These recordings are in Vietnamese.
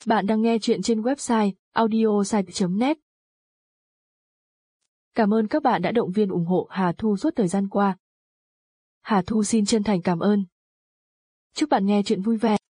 Bạn đang nghe chuyện trên website audiosite.net. Cảm ơn các bạn đã động viên ủng hộ Hà Thu suốt thời gian qua. Hà Thu xin chân thành cảm ơn. Chúc bạn nghe chuyện vui vẻ.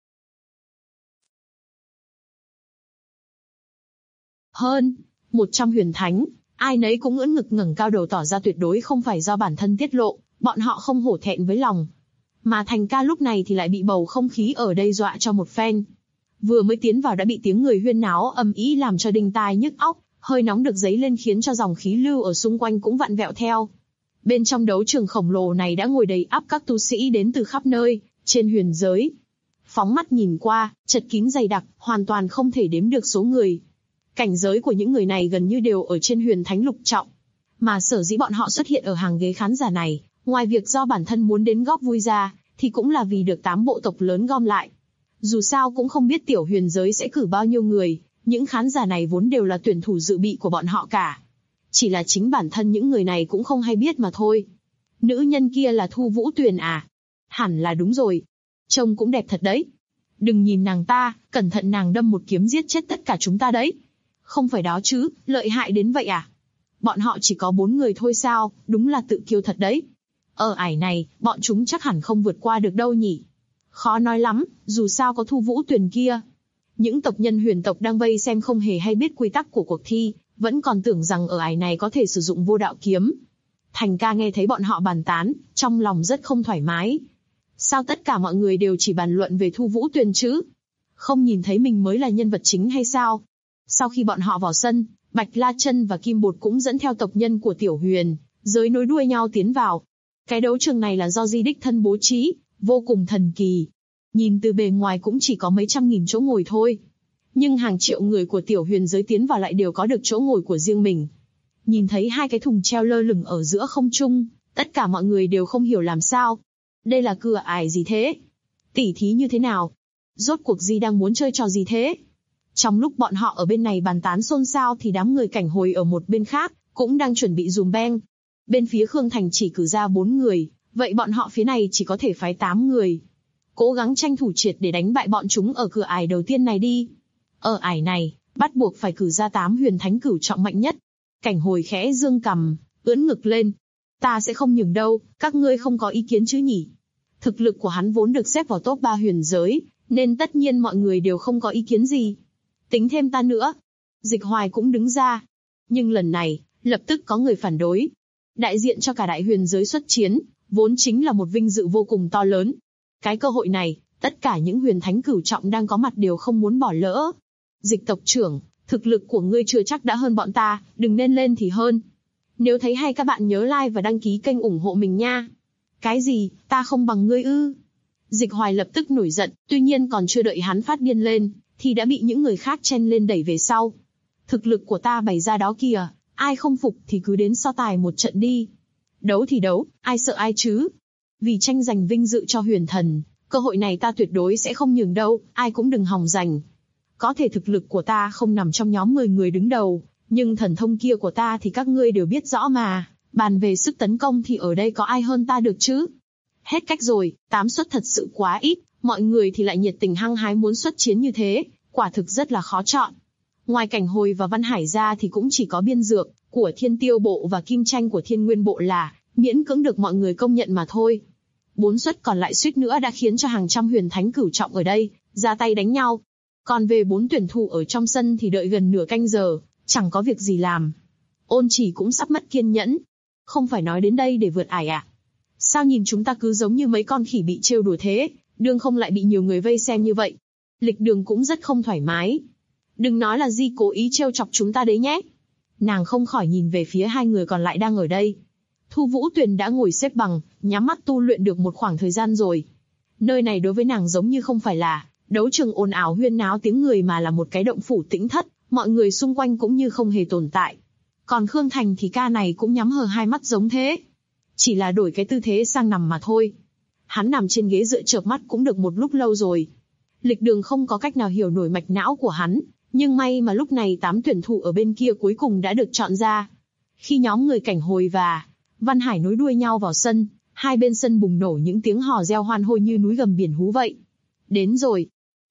Hơn 100 huyền thánh, ai nấy cũng ưỡn ngực ngẩng cao đầu tỏ ra tuyệt đối không phải do bản thân tiết lộ, bọn họ không hổ thẹn với lòng. Mà Thành Ca lúc này thì lại bị bầu không khí ở đây dọa cho một phen. Vừa mới tiến vào đã bị tiếng người huyên náo ầm ĩ làm cho đinh tai nhức óc, hơi nóng được dấy lên khiến cho dòng khí lưu ở xung quanh cũng vặn vẹo theo. Bên trong đấu trường khổng lồ này đã ngồi đầy ắp các tu sĩ đến từ khắp nơi, trên huyền giới. Phóng mắt nhìn qua, chật kín dày đặc, hoàn toàn không thể đếm được số người. Cảnh giới của những người này gần như đều ở trên huyền thánh lục trọng. Mà sở dĩ bọn họ xuất hiện ở hàng ghế khán giả này, ngoài việc do bản thân muốn đến góp vui ra, thì cũng là vì được 8 bộ tộc lớn gom lại. Dù sao cũng không biết tiểu huyền giới sẽ cử bao nhiêu người, những khán giả này vốn đều là tuyển thủ dự bị của bọn họ cả. Chỉ là chính bản thân những người này cũng không hay biết mà thôi. Nữ nhân kia là Thu Vũ Tuyền à? Hẳn là đúng rồi. Trông cũng đẹp thật đấy. Đừng nhìn nàng ta, cẩn thận nàng đâm một kiếm giết chết tất cả chúng ta đấy. Không phải đó chứ, lợi hại đến vậy à? Bọn họ chỉ có 4 người thôi sao, đúng là tự kiêu thật đấy. Ở ải này, bọn chúng chắc hẳn không vượt qua được đâu nhỉ. Khó nói lắm, dù sao có Thu Vũ Tuyền kia. Những tộc nhân huyền tộc đang vây xem không hề hay biết quy tắc của cuộc thi, vẫn còn tưởng rằng ở ải này có thể sử dụng vô đạo kiếm. Thành Ca nghe thấy bọn họ bàn tán, trong lòng rất không thoải mái. Sao tất cả mọi người đều chỉ bàn luận về Thu Vũ Tuyền chứ? Không nhìn thấy mình mới là nhân vật chính hay sao? Sau khi bọn họ vào sân, Bạch La Chân và Kim Bột cũng dẫn theo tộc nhân của Tiểu Huyền, giới nối đuôi nhau tiến vào. Cái đấu trường này là do Di đích thân bố trí, vô cùng thần kỳ. Nhìn từ bề ngoài cũng chỉ có mấy trăm nghìn chỗ ngồi thôi. Nhưng hàng triệu người của Tiểu Huyền giới tiến vào lại đều có được chỗ ngồi của riêng mình. Nhìn thấy hai cái thùng treo lơ lửng ở giữa không trung, tất cả mọi người đều không hiểu làm sao. Đây là cửa ải gì thế? Tỉ thí như thế nào? Rốt cuộc Di đang muốn chơi trò gì thế? Trong lúc bọn họ ở bên này bàn tán xôn xao thì đám người Cảnh Hồi ở một bên khác cũng đang chuẩn bị dùm beng. Bên phía Khương Thành chỉ cử ra 4 người, vậy bọn họ phía này chỉ có thể phái 8 người. Cố gắng tranh thủ triệt để đánh bại bọn chúng ở cửa ải đầu tiên này đi. Ở ải này, bắt buộc phải cử ra 8 huyền thánh cửu trọng mạnh nhất. Cảnh Hồi khẽ dương cằm, ưỡn ngực lên. Ta sẽ không nhường đâu, các ngươi không có ý kiến chứ nhỉ? Thực lực của hắn vốn được xếp vào top 3 huyền giới, nên tất nhiên mọi người đều không có ý kiến gì. Tính thêm ta nữa. Dịch Hoài cũng đứng ra. Nhưng lần này, lập tức có người phản đối. Đại diện cho cả đại huyền giới xuất chiến, vốn chính là một vinh dự vô cùng to lớn. Cái cơ hội này, tất cả những huyền thánh cửu trọng đang có mặt đều không muốn bỏ lỡ. Dịch tộc trưởng, thực lực của ngươi chưa chắc đã hơn bọn ta, đừng nên lên thì hơn. Nếu thấy hay các bạn nhớ like và đăng ký kênh ủng hộ mình nha. Cái gì, ta không bằng ngươi ư? Dịch Hoài lập tức nổi giận, tuy nhiên còn chưa đợi hắn phát điên lên, thì đã bị những người khác chen lên đẩy về sau. Thực lực của ta bày ra đó kìa, ai không phục thì cứ đến so tài một trận đi. Đấu thì đấu, ai sợ ai chứ? Vì tranh giành vinh dự cho huyền thần, cơ hội này ta tuyệt đối sẽ không nhường đâu, ai cũng đừng hòng giành. Có thể thực lực của ta không nằm trong nhóm 10 người đứng đầu, nhưng thần thông kia của ta thì các ngươi đều biết rõ mà. Bàn về sức tấn công thì ở đây có ai hơn ta được chứ? Hết cách rồi, 8 suất thật sự quá ít, mọi người thì lại nhiệt tình hăng hái muốn xuất chiến như thế, quả thực rất là khó chọn. Ngoài Cảnh Hồi và Văn Hải ra thì cũng chỉ có Biên Dược của Thiên Tiêu Bộ và Kim Tranh của Thiên Nguyên Bộ là miễn cưỡng được mọi người công nhận mà thôi. 4 suất còn lại suýt nữa đã khiến cho hàng trăm huyền thánh cửu trọng ở đây ra tay đánh nhau. Còn về 4 tuyển thủ ở trong sân thì đợi gần nửa canh giờ, chẳng có việc gì làm. Ôn Chỉ cũng sắp mất kiên nhẫn. Không phải nói đến đây để vượt ải à? Sao nhìn chúng ta cứ giống như mấy con khỉ bị trêu đùa thế, đương không lại bị nhiều người vây xem như vậy. Lịch Đường cũng rất không thoải mái. Đừng nói là Di cố ý trêu chọc chúng ta đấy nhé. Nàng không khỏi nhìn về phía hai người còn lại đang ở đây. Thu Vũ Tuyền đã ngồi xếp bằng, nhắm mắt tu luyện được một khoảng thời gian rồi. Nơi này đối với nàng giống như không phải là đấu trường ồn ào huyên náo tiếng người mà là một cái động phủ tĩnh thất, mọi người xung quanh cũng như không hề tồn tại. Còn Khương Thành thì ca này cũng nhắm hờ hai mắt giống thế. Chỉ là đổi cái tư thế sang nằm mà thôi. Hắn nằm trên ghế dựa chợp mắt cũng được một lúc lâu rồi. Lịch Đường không có cách nào hiểu nổi mạch não của hắn, nhưng may mà lúc này 8 tuyển thủ ở bên kia cuối cùng đã được chọn ra. Khi nhóm người Cảnh Hồi và Văn Hải nối đuôi nhau vào sân, hai bên sân bùng nổ những tiếng hò reo hoan hô như núi gầm biển hú vậy. Đến rồi.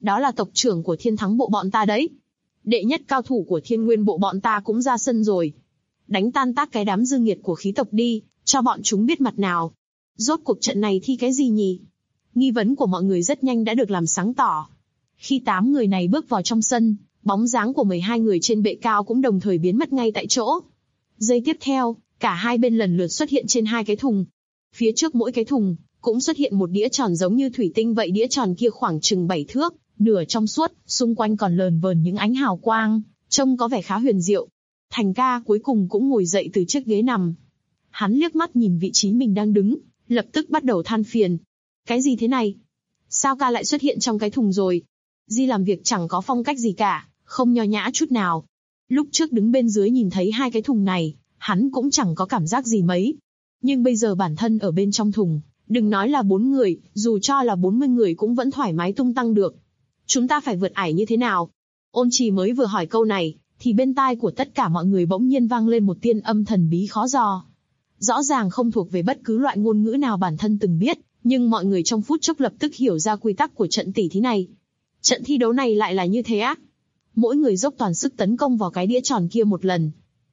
Đó là tộc trưởng của Thiên Thắng bộ bọn ta đấy. Đệ nhất cao thủ của Thiên Nguyên bộ bọn ta cũng ra sân rồi. Đánh tan tác cái đám dư nghiệt của khí tộc đi, cho bọn chúng biết mặt nào. Rốt cuộc trận này thi cái gì nhỉ? Nghi vấn của mọi người rất nhanh đã được làm sáng tỏ. Khi 8 người này bước vào trong sân, bóng dáng của 12 người trên bệ cao cũng đồng thời biến mất ngay tại chỗ. Giây tiếp theo, cả hai bên lần lượt xuất hiện trên hai cái thùng. Phía trước mỗi cái thùng, cũng xuất hiện một đĩa tròn giống như thủy tinh vậy. Đĩa tròn kia khoảng chừng 7 thước, nửa trong suốt, xung quanh còn lờn vờn những ánh hào quang, trông có vẻ khá huyền diệu. Thành ca cuối cùng cũng ngồi dậy từ chiếc ghế nằm. Hắn liếc mắt nhìn vị trí mình đang đứng, lập tức bắt đầu than phiền. Cái gì thế này? Sao ca lại xuất hiện trong cái thùng rồi? Di làm việc chẳng có phong cách gì cả, không nho nhã chút nào. Lúc trước đứng bên dưới nhìn thấy hai cái thùng này, hắn cũng chẳng có cảm giác gì mấy. Nhưng bây giờ bản thân ở bên trong thùng, đừng nói là 4 người, dù cho là 40 người cũng vẫn thoải mái tung tăng được. Chúng ta phải vượt ải như thế nào? Ôn Trì mới vừa hỏi câu này, thì bên tai của tất cả mọi người bỗng nhiên vang lên một tiên âm thần bí khó dò. Rõ ràng không thuộc về bất cứ loại ngôn ngữ nào bản thân từng biết, nhưng mọi người trong phút chốc lập tức hiểu ra quy tắc của trận tỉ thí này. Trận thi đấu này lại là như thế á? Mỗi người dốc toàn sức tấn công vào cái đĩa tròn kia một lần.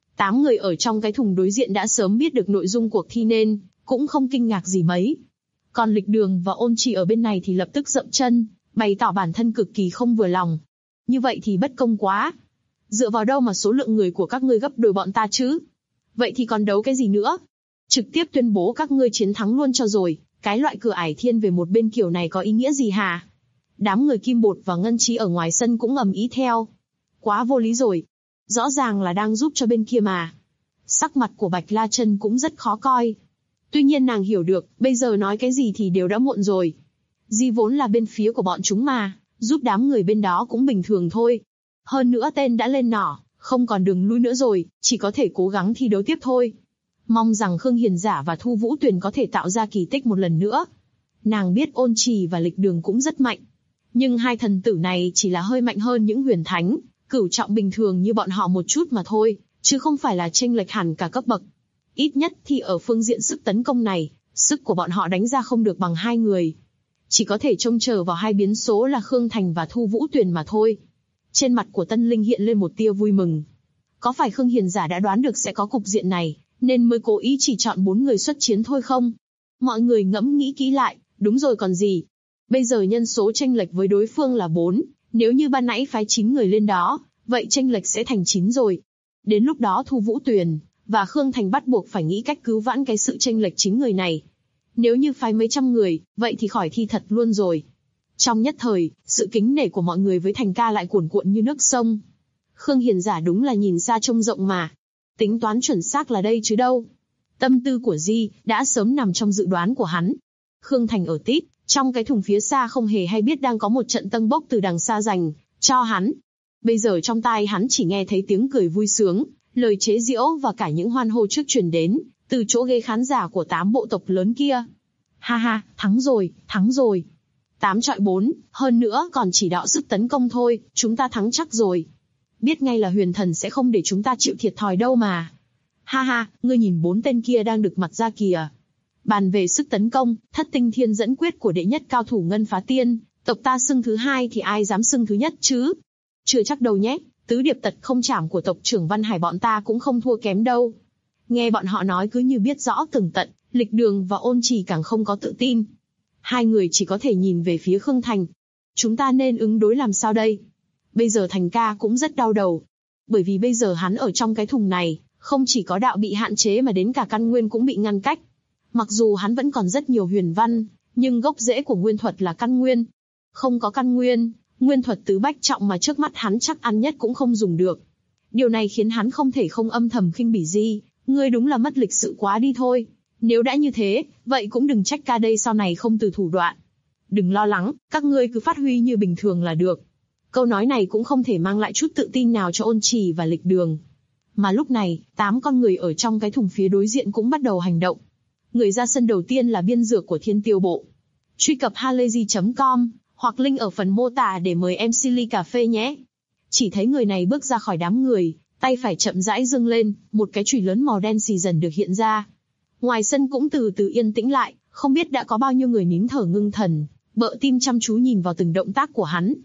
8 người ở trong cái thùng đối diện đã sớm biết được nội dung cuộc thi nên cũng không kinh ngạc gì mấy. Còn Lịch Đường và Ôn Trì ở bên này thì lập tức dậm chân, bày tỏ bản thân cực kỳ không vừa lòng. Như vậy thì bất công quá. Dựa vào đâu mà số lượng người của các ngươi gấp đôi bọn ta chứ? Vậy thì còn đấu cái gì nữa? Trực tiếp tuyên bố các ngươi chiến thắng luôn cho rồi. Cái loại cửa ải thiên về một bên kiểu này có ý nghĩa gì hả? Đám người Kim Bột và Ngân Trí ở ngoài sân cũng ầm ĩ theo. Quá vô lý rồi. Rõ ràng là đang giúp cho bên kia mà. Sắc mặt của Bạch La Chân cũng rất khó coi. Tuy nhiên nàng hiểu được, bây giờ nói cái gì thì đều đã muộn rồi. Di vốn là bên phía của bọn chúng mà, giúp đám người bên đó cũng bình thường thôi. Hơn nữa tên đã lên nỏ, không còn đường lui nữa rồi, chỉ có thể cố gắng thi đấu tiếp thôi. Mong rằng Khương Hiền Giả và Thu Vũ Tuyền có thể tạo ra kỳ tích một lần nữa. Nàng biết Ôn Trì và Lịch Đường cũng rất mạnh. Nhưng hai thần tử này chỉ là hơi mạnh hơn những huyền thánh, cửu trọng bình thường như bọn họ một chút mà thôi, chứ không phải là chênh lệch hẳn cả cấp bậc. Ít nhất thì ở phương diện sức tấn công này, sức của bọn họ đánh ra không được bằng hai người. Chỉ có thể trông chờ vào hai biến số là Khương Thành và Thu Vũ Tuyền mà thôi. Trên mặt của Tân Linh hiện lên một tia vui mừng. Có phải Khương Hiền Giả đã đoán được sẽ có cục diện này, nên mới cố ý chỉ chọn 4 người xuất chiến thôi không? Mọi người ngẫm nghĩ kỹ lại, đúng rồi còn gì. Bây giờ nhân số chênh lệch với đối phương là 4, nếu như ban nãy phái 9 người lên đó, vậy chênh lệch sẽ thành 9 rồi. Đến lúc đó Thu Vũ Tuyền và Khương Thành bắt buộc phải nghĩ cách cứu vãn cái sự chênh lệch 9 người này. Nếu như phái mấy trăm người, vậy thì khỏi thi thật luôn rồi. Trong nhất thời, sự kính nể của mọi người với Thành ca lại cuồn cuộn như nước sông. Khương Hiền Giả đúng là nhìn xa trông rộng mà. Tính toán chuẩn xác là đây chứ đâu. Tâm tư của Di đã sớm nằm trong dự đoán của hắn. Khương Thành ở tít, trong cái thùng phía xa không hề hay biết đang có một trận tâng bốc từ đằng xa dành cho hắn. Bây giờ trong tai hắn chỉ nghe thấy tiếng cười vui sướng, lời chế giễu và cả những hoan hô trước truyền đến, từ chỗ ghế khán giả của 8 bộ tộc lớn kia. Ha ha, thắng rồi, thắng rồi. 8 chọi 4, hơn nữa còn chỉ đạo sức tấn công thôi, chúng ta thắng chắc rồi. Biết ngay là huyền thần sẽ không để chúng ta chịu thiệt thòi đâu mà. Ha ha, ngươi nhìn 4 tên kia đang được mặt ra kìa. Bàn về sức tấn công, Thất Tinh Thiên dẫn quyết của đệ nhất cao thủ Ngân Phá Tiên, tộc ta xưng thứ hai thì ai dám xưng thứ nhất chứ? Chưa chắc đâu nhé, tứ điệp tật không chảm của tộc trưởng Văn Hải bọn ta cũng không thua kém đâu. Nghe bọn họ nói cứ như biết rõ tường tận, Lịch Đường và Ôn Trì càng không có tự tin. Hai người chỉ có thể nhìn về phía Khương Thành. Chúng ta nên ứng đối làm sao đây? Bây giờ Thành ca cũng rất đau đầu. Bởi vì bây giờ hắn ở trong cái thùng này, không chỉ có đạo bị hạn chế mà đến cả căn nguyên cũng bị ngăn cách. Mặc dù hắn vẫn còn rất nhiều huyền văn, nhưng gốc rễ của nguyên thuật là căn nguyên. Không có căn nguyên, nguyên thuật tứ bách trọng mà trước mắt hắn chắc ăn nhất cũng không dùng được. Điều này khiến hắn không thể không âm thầm khinh bỉ Di, ngươi đúng là mất lịch sự quá đi thôi. Nếu đã như thế, vậy cũng đừng trách ca đây sau này không từ thủ đoạn. Đừng lo lắng, các ngươi cứ phát huy như bình thường là được. Câu nói này cũng không thể mang lại chút tự tin nào cho Ôn Trì và Lịch Đường. Mà lúc này, 8 con người ở trong cái thùng phía đối diện cũng bắt đầu hành động. Người ra sân đầu tiên là biên dược của Thiên Tiêu Bộ. Truy cập halayzi.com hoặc link ở phần mô tả để mời MC ly cà phê nhé. Chỉ thấy người này bước ra khỏi đám người, tay phải chậm rãi dâng lên, một cái chùy lớn màu đen xì dần được hiện ra. Ngoài sân cũng từ từ yên tĩnh lại, không biết đã có bao nhiêu người nín thở ngưng thần, bợ tim chăm chú nhìn vào từng động tác của hắn.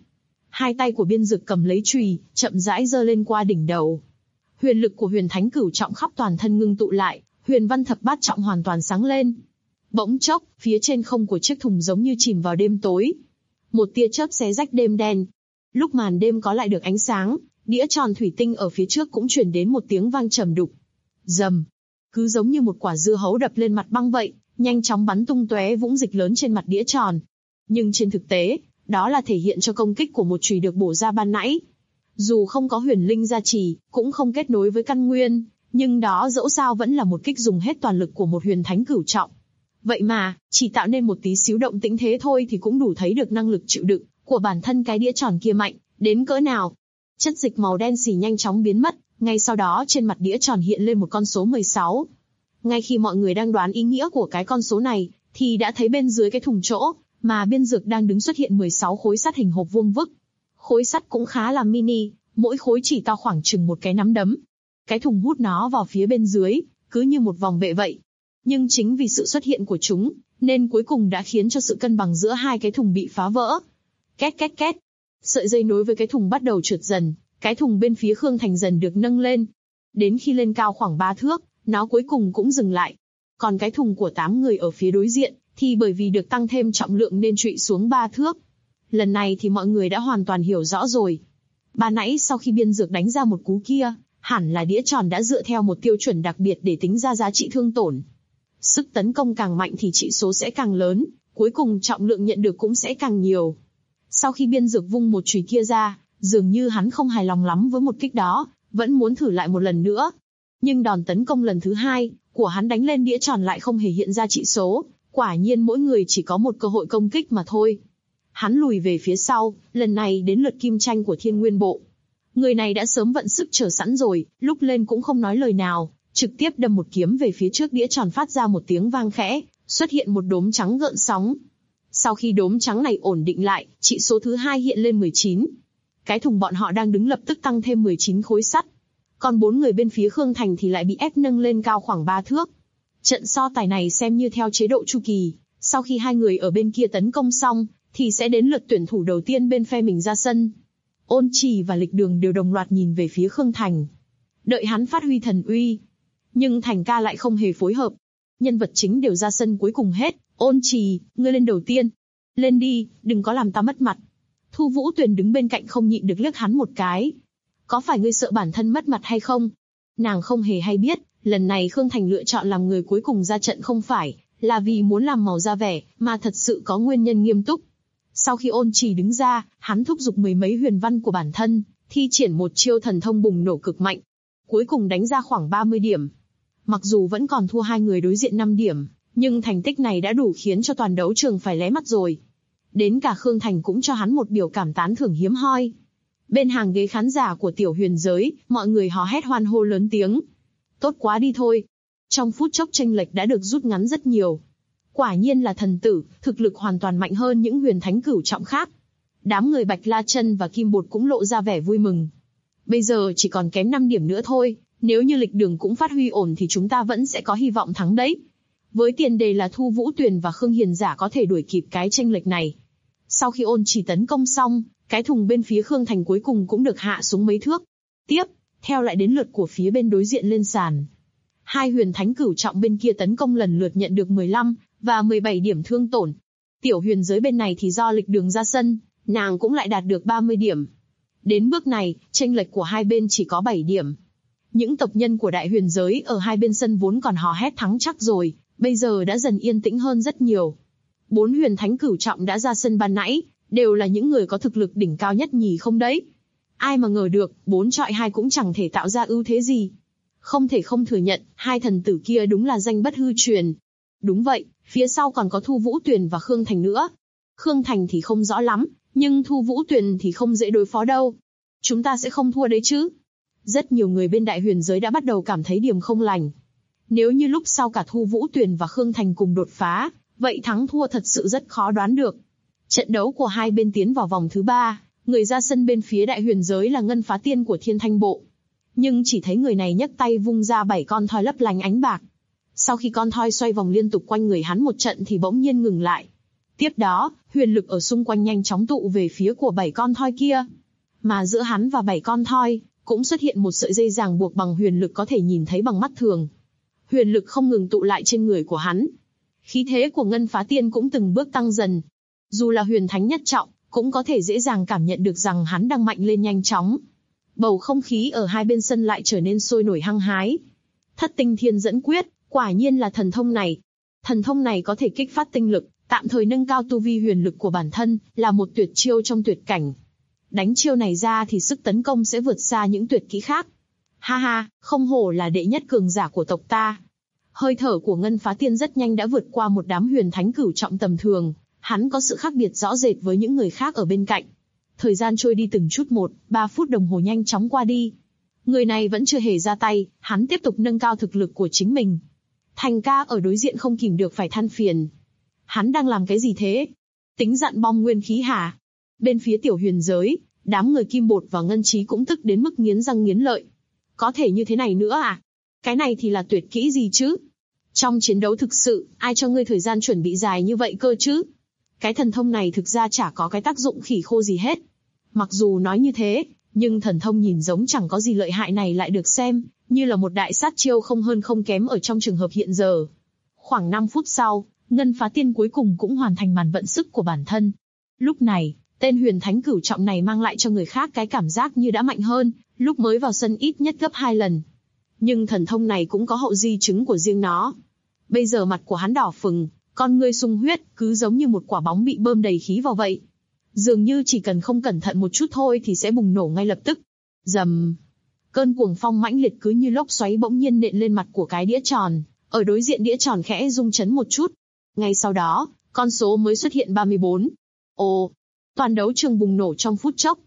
Hai tay của Biên Dực cầm lấy chùy, chậm rãi giơ lên qua đỉnh đầu. Huyền lực của huyền thánh cửu trọng khắp toàn thân ngưng tụ lại, huyền văn thập bát trọng hoàn toàn sáng lên. Bỗng chốc, phía trên không của chiếc thùng giống như chìm vào đêm tối. Một tia chớp xé rách đêm đen. Lúc màn đêm có lại được ánh sáng, đĩa tròn thủy tinh ở phía trước cũng truyền đến một tiếng vang trầm đục. Rầm, cứ giống như một quả dưa hấu đập lên mặt băng vậy, nhanh chóng bắn tung tóe vũng dịch lớn trên mặt đĩa tròn. Nhưng trên thực tế, đó là thể hiện cho công kích của một chùy được bổ ra ban nãy. Dù không có huyền linh gia trì, cũng không kết nối với căn nguyên, nhưng đó dẫu sao vẫn là một kích dùng hết toàn lực của một huyền thánh cửu trọng. Vậy mà, chỉ tạo nên một tí xíu động tĩnh thế thôi thì cũng đủ thấy được năng lực chịu đựng của bản thân cái đĩa tròn kia mạnh đến cỡ nào. Chất dịch màu đen xì nhanh chóng biến mất, ngay sau đó trên mặt đĩa tròn hiện lên một con số 16. Ngay khi mọi người đang đoán ý nghĩa của cái con số này, thì đã thấy bên dưới cái thùng chỗ mà Biên Dực đang đứng xuất hiện 16 khối sắt hình hộp vuông vức. Khối sắt cũng khá là mini, mỗi khối chỉ to khoảng chừng một cái nắm đấm. Cái thùng hút nó vào phía bên dưới, cứ như một vòng vệ vậy. Nhưng chính vì sự xuất hiện của chúng, nên cuối cùng đã khiến cho sự cân bằng giữa hai cái thùng bị phá vỡ. Két két két. Sợi dây nối với cái thùng bắt đầu trượt dần, cái thùng bên phía Khương Thành dần được nâng lên. Đến khi lên cao khoảng 3 thước, nó cuối cùng cũng dừng lại. Còn cái thùng của 8 người ở phía đối diện, thì bởi vì được tăng thêm trọng lượng nên trụy xuống 3 thước. Lần này thì mọi người đã hoàn toàn hiểu rõ rồi. Ban nãy sau khi Biên Dược đánh ra một cú kia, hẳn là đĩa tròn đã dựa theo một tiêu chuẩn đặc biệt để tính ra giá trị thương tổn. Sức tấn công càng mạnh thì trị số sẽ càng lớn, cuối cùng trọng lượng nhận được cũng sẽ càng nhiều. Sau khi Biên Dược vung một chùy kia ra, dường như hắn không hài lòng lắm với một kích đó, vẫn muốn thử lại một lần nữa. Nhưng đòn tấn công lần thứ hai của hắn đánh lên đĩa tròn lại không hề hiện ra trị số, quả nhiên mỗi người chỉ có một cơ hội công kích mà thôi. Hắn lùi về phía sau, lần này đến lượt Kim Tranh của Thiên Nguyên Bộ. Người này đã sớm vận sức chờ sẵn rồi, lúc lên cũng không nói lời nào, trực tiếp đâm một kiếm về phía trước đĩa tròn phát ra một tiếng vang khẽ, xuất hiện một đốm trắng gợn sóng. Sau khi đốm trắng này ổn định lại, trị số thứ hai hiện lên 19. Cái thùng bọn họ đang đứng lập tức tăng thêm 19 khối sắt. Còn 4 người bên phía Khương Thành thì lại bị ép nâng lên cao khoảng 3 thước. Trận so tài này xem như theo chế độ chu kỳ, sau khi hai người ở bên kia tấn công xong, thì sẽ đến lượt tuyển thủ đầu tiên bên phe mình ra sân. Ôn Trì và Lịch Đường đều đồng loạt nhìn về phía Khương Thành. Đợi hắn phát huy thần uy. Nhưng Thành ca lại không hề phối hợp. Nhân vật chính đều ra sân cuối cùng hết. Ôn Trì, ngươi lên đầu tiên. Lên đi, đừng có làm ta mất mặt. Thu Vũ Tuyền đứng bên cạnh không nhịn được liếc hắn một cái. Có phải ngươi sợ bản thân mất mặt hay không? Nàng không hề hay biết, lần này Khương Thành lựa chọn làm người cuối cùng ra trận không phải là vì muốn làm màu ra vẻ, mà thật sự có nguyên nhân nghiêm túc. Sau khi Ôn Trì đứng ra, hắn thúc giục mười mấy huyền văn của bản thân, thi triển một chiêu thần thông bùng nổ cực mạnh. Cuối cùng đánh ra khoảng 30 điểm. Mặc dù vẫn còn thua hai người đối diện 5 điểm, nhưng thành tích này đã đủ khiến cho toàn đấu trường phải lé mắt rồi. Đến cả Khương Thành cũng cho hắn một biểu cảm tán thưởng hiếm hoi. Bên hàng ghế khán giả của tiểu huyền giới, mọi người hò hét hoan hô lớn tiếng. Tốt quá đi thôi. Trong phút chốc chênh lệch đã được rút ngắn rất nhiều. Quả nhiên là thần tử, thực lực hoàn toàn mạnh hơn những huyền thánh cửu trọng khác. Đám người Bạch La Chân và Kim Bột cũng lộ ra vẻ vui mừng. Bây giờ chỉ còn kém 5 điểm nữa thôi, nếu như Lịch Đường cũng phát huy ổn thì chúng ta vẫn sẽ có hy vọng thắng đấy. Với tiền đề là Thu Vũ Tuyền và Khương Hiền Giả có thể đuổi kịp cái chênh lệch này. Sau khi Ôn Trì tấn công xong, cái thùng bên phía Khương Thành cuối cùng cũng được hạ xuống mấy thước. Tiếp theo lại đến lượt của phía bên đối diện lên sàn. Hai huyền thánh cửu trọng bên kia tấn công lần lượt nhận được 15 và 17 điểm thương tổn. Tiểu huyền giới bên này thì do Lịch Đường ra sân, nàng cũng lại đạt được 30 điểm. Đến bước này, chênh lệch của hai bên chỉ có 7 điểm. Những tộc nhân của đại huyền giới ở hai bên sân vốn còn hò hét thắng chắc rồi, bây giờ đã dần yên tĩnh hơn rất nhiều. 4 huyền thánh cửu trọng đã ra sân ban nãy, đều là những người có thực lực đỉnh cao nhất nhì không đấy. Ai mà ngờ được, 4 chọi 2 cũng chẳng thể tạo ra ưu thế gì. Không thể không thừa nhận, hai thần tử kia đúng là danh bất hư truyền. Đúng vậy, phía sau còn có Thu Vũ Tuyền và Khương Thành nữa. Khương Thành thì không rõ lắm, nhưng Thu Vũ Tuyền thì không dễ đối phó đâu. Chúng ta sẽ không thua đấy chứ. Rất nhiều người bên đại huyền giới đã bắt đầu cảm thấy điểm không lành. Nếu như lúc sau cả Thu Vũ Tuyền và Khương Thành cùng đột phá, vậy thắng thua thật sự rất khó đoán được. Trận đấu của hai bên tiến vào vòng thứ 3, người ra sân bên phía đại huyền giới là Ngân Phá Tiên của Thiên Thanh Bộ. Nhưng chỉ thấy người này nhấc tay vung ra 7 con thoi lấp lánh ánh bạc. Sau khi con thoi xoay vòng liên tục quanh người hắn một trận thì bỗng nhiên ngừng lại. Tiếp đó, huyền lực ở xung quanh nhanh chóng tụ về phía của 7 con thoi kia. Mà giữa hắn và 7 con thoi, cũng xuất hiện một sợi dây ràng buộc bằng huyền lực có thể nhìn thấy bằng mắt thường. Huyền lực không ngừng tụ lại trên người của hắn. Khí thế của Ngân Phá Tiên cũng từng bước tăng dần. Dù là huyền thánh nhất trọng, cũng có thể dễ dàng cảm nhận được rằng hắn đang mạnh lên nhanh chóng. Bầu không khí ở hai bên sân lại trở nên sôi nổi hăng hái. Thất tinh thiên dẫn quyết, quả nhiên là thần thông này. Thần thông này có thể kích phát tinh lực, tạm thời nâng cao tu vi huyền lực của bản thân, là một tuyệt chiêu trong tuyệt cảnh. Đánh chiêu này ra thì sức tấn công sẽ vượt xa những tuyệt kỹ khác. Ha ha, không hổ là đệ nhất cường giả của tộc ta. Hơi thở của Ngân Phá Tiên rất nhanh đã vượt qua một đám huyền thánh cửu trọng tầm thường, hắn có sự khác biệt rõ rệt với những người khác ở bên cạnh. Thời gian trôi đi từng chút một, 3 phút đồng hồ nhanh chóng qua đi. Người này vẫn chưa hề ra tay, hắn tiếp tục nâng cao thực lực của chính mình. Thành ca ở đối diện không kìm được phải than phiền. Hắn đang làm cái gì thế? Tính dặn bom nguyên khí hả? Bên phía tiểu huyền giới, đám người Kim Bột và Ngân Trí cũng tức đến mức nghiến răng nghiến lợi. Có thể như thế này nữa à? Cái này thì là tuyệt kỹ gì chứ? Trong chiến đấu thực sự, ai cho ngươi thời gian chuẩn bị dài như vậy cơ chứ? Cái thần thông này thực ra chả có cái tác dụng khỉ khô gì hết. Mặc dù nói như thế, nhưng thần thông nhìn giống chẳng có gì lợi hại này lại được xem như là một đại sát chiêu không hơn không kém ở trong trường hợp hiện giờ. Khoảng 5 phút sau, Ngân Phá Tiên cuối cùng cũng hoàn thành màn vận sức của bản thân. Lúc này, tên huyền thánh cửu trọng này mang lại cho người khác cái cảm giác như đã mạnh hơn, lúc mới vào sân ít nhất gấp 2 lần. Nhưng thần thông này cũng có hậu di chứng của riêng nó. Bây giờ mặt của hắn đỏ phừng, con ngươi sung huyết, cứ giống như một quả bóng bị bơm đầy khí vào vậy. Dường như chỉ cần không cẩn thận một chút thôi thì sẽ bùng nổ ngay lập tức. Rầm. Cơn cuồng phong mãnh liệt cứ như lốc xoáy bỗng nhiên nện lên mặt của cái đĩa tròn. Ở đối diện đĩa tròn khẽ rung chấn một chút. Ngay sau đó, con số mới xuất hiện 34. Ồ, toàn đấu trường bùng nổ trong phút chốc.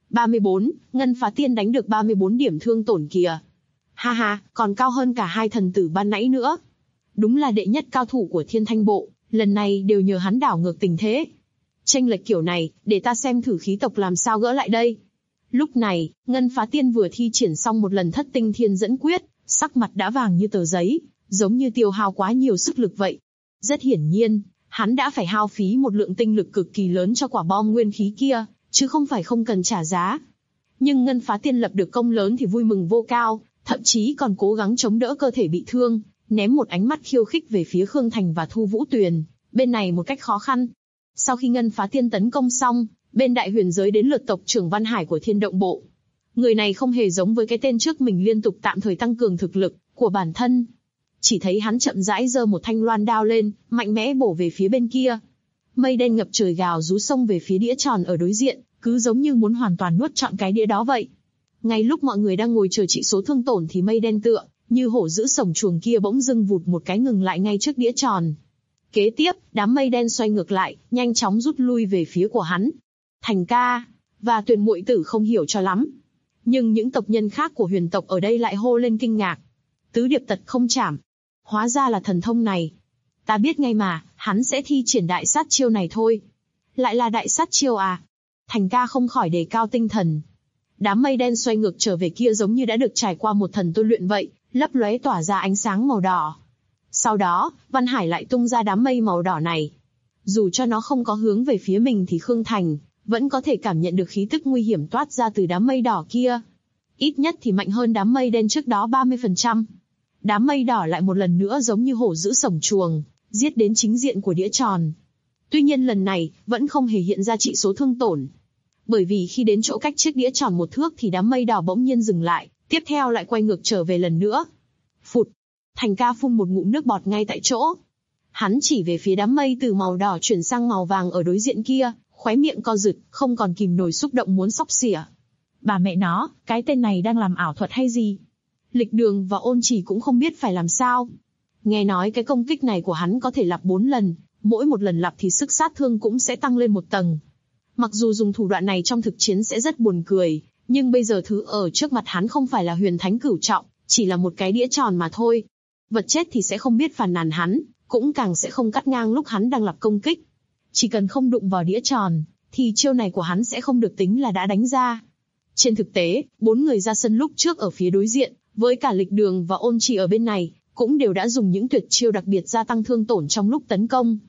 34, Ngân Phá Tiên đánh được 34 điểm thương tổn kìa. Ha ha, còn cao hơn cả hai thần tử ban nãy nữa. Đúng là đệ nhất cao thủ của Thiên Thanh Bộ, lần này đều nhờ hắn đảo ngược tình thế. Chênh lệch kiểu này, để ta xem thử khí tộc làm sao gỡ lại đây. Lúc này, Ngân Phá Tiên vừa thi triển xong một lần thất tinh thiên dẫn quyết, sắc mặt đã vàng như tờ giấy, giống như tiêu hao quá nhiều sức lực vậy. Rất hiển nhiên, hắn đã phải hao phí một lượng tinh lực cực kỳ lớn cho quả bom nguyên khí kia, chứ không phải không cần trả giá. Nhưng Ngân Phá Tiên lập được công lớn thì vui mừng vô cao, thậm chí còn cố gắng chống đỡ cơ thể bị thương, ném một ánh mắt khiêu khích về phía Khương Thành và Thu Vũ Tuyền, bên này một cách khó khăn. Sau khi Ngân Phá Tiên tấn công xong, bên đại huyền giới đến lượt tộc trưởng Văn Hải của Thiên Động Bộ. Người này không hề giống với cái tên trước mình liên tục tạm thời tăng cường thực lực của bản thân. Chỉ thấy hắn chậm rãi giơ một thanh loan đao lên, mạnh mẽ bổ về phía bên kia. Mây đen ngập trời gào rú xông về phía đĩa tròn ở đối diện, cứ giống như muốn hoàn toàn nuốt trọn cái đĩa đó vậy. Ngay lúc mọi người đang ngồi chờ trị số thương tổn thì mây đen tựa như hổ dữ sổng chuồng kia bỗng dưng vụt một cái ngừng lại ngay trước đĩa tròn. Kế tiếp, đám mây đen xoay ngược lại, nhanh chóng rút lui về phía của hắn. Thành ca và Tuyền muội tử không hiểu cho lắm, nhưng những tộc nhân khác của huyền tộc ở đây lại hô lên kinh ngạc. Tứ điệp tật không chảm, hóa ra là thần thông này. Ta biết ngay mà, hắn sẽ thi triển đại sát chiêu này thôi. Lại là đại sát chiêu à? Thành ca không khỏi đề cao tinh thần. Đám mây đen xoay ngược trở về kia giống như đã được trải qua một thần tu luyện vậy, lấp lóe tỏa ra ánh sáng màu đỏ. Sau đó, Văn Hải lại tung ra đám mây màu đỏ này. Dù cho nó không có hướng về phía mình thì Khương Thành vẫn có thể cảm nhận được khí tức nguy hiểm toát ra từ đám mây đỏ kia. Ít nhất thì mạnh hơn đám mây đen trước đó 30%. Đám mây đỏ lại một lần nữa giống như hổ dữ sổng chuồng, giết đến chính diện của đĩa tròn. Tuy nhiên lần này, vẫn không hề hiện ra trị số thương tổn. Bởi vì khi đến chỗ cách chiếc đĩa tròn một thước thì đám mây đỏ bỗng nhiên dừng lại, tiếp theo lại quay ngược trở về lần nữa. Phụt! Thành ca phun một ngụm nước bọt ngay tại chỗ. Hắn chỉ về phía đám mây từ màu đỏ chuyển sang màu vàng ở đối diện kia, khóe miệng co giật, không còn kìm nổi xúc động muốn xóc xỉa. Bà mẹ nó, cái tên này đang làm ảo thuật hay gì? Lịch Đường và Ôn Chỉ cũng không biết phải làm sao. Nghe nói cái công kích này của hắn có thể lặp 4 lần, mỗi một lần lặp thì sức sát thương cũng sẽ tăng lên một tầng. Mặc dù dùng thủ đoạn này trong thực chiến sẽ rất buồn cười, nhưng bây giờ thứ ở trước mặt hắn không phải là huyền thánh cửu trọng, chỉ là một cái đĩa tròn mà thôi. Vật chết thì sẽ không biết phàn nàn hắn, cũng càng sẽ không cắt ngang lúc hắn đang lập công kích. Chỉ cần không đụng vào đĩa tròn, thì chiêu này của hắn sẽ không được tính là đã đánh ra. Trên thực tế, 4 người ra sân lúc trước ở phía đối diện, với cả Lịch Đường và Ôn Chỉ ở bên này, cũng đều đã dùng những tuyệt chiêu đặc biệt gia tăng thương tổn trong lúc tấn công.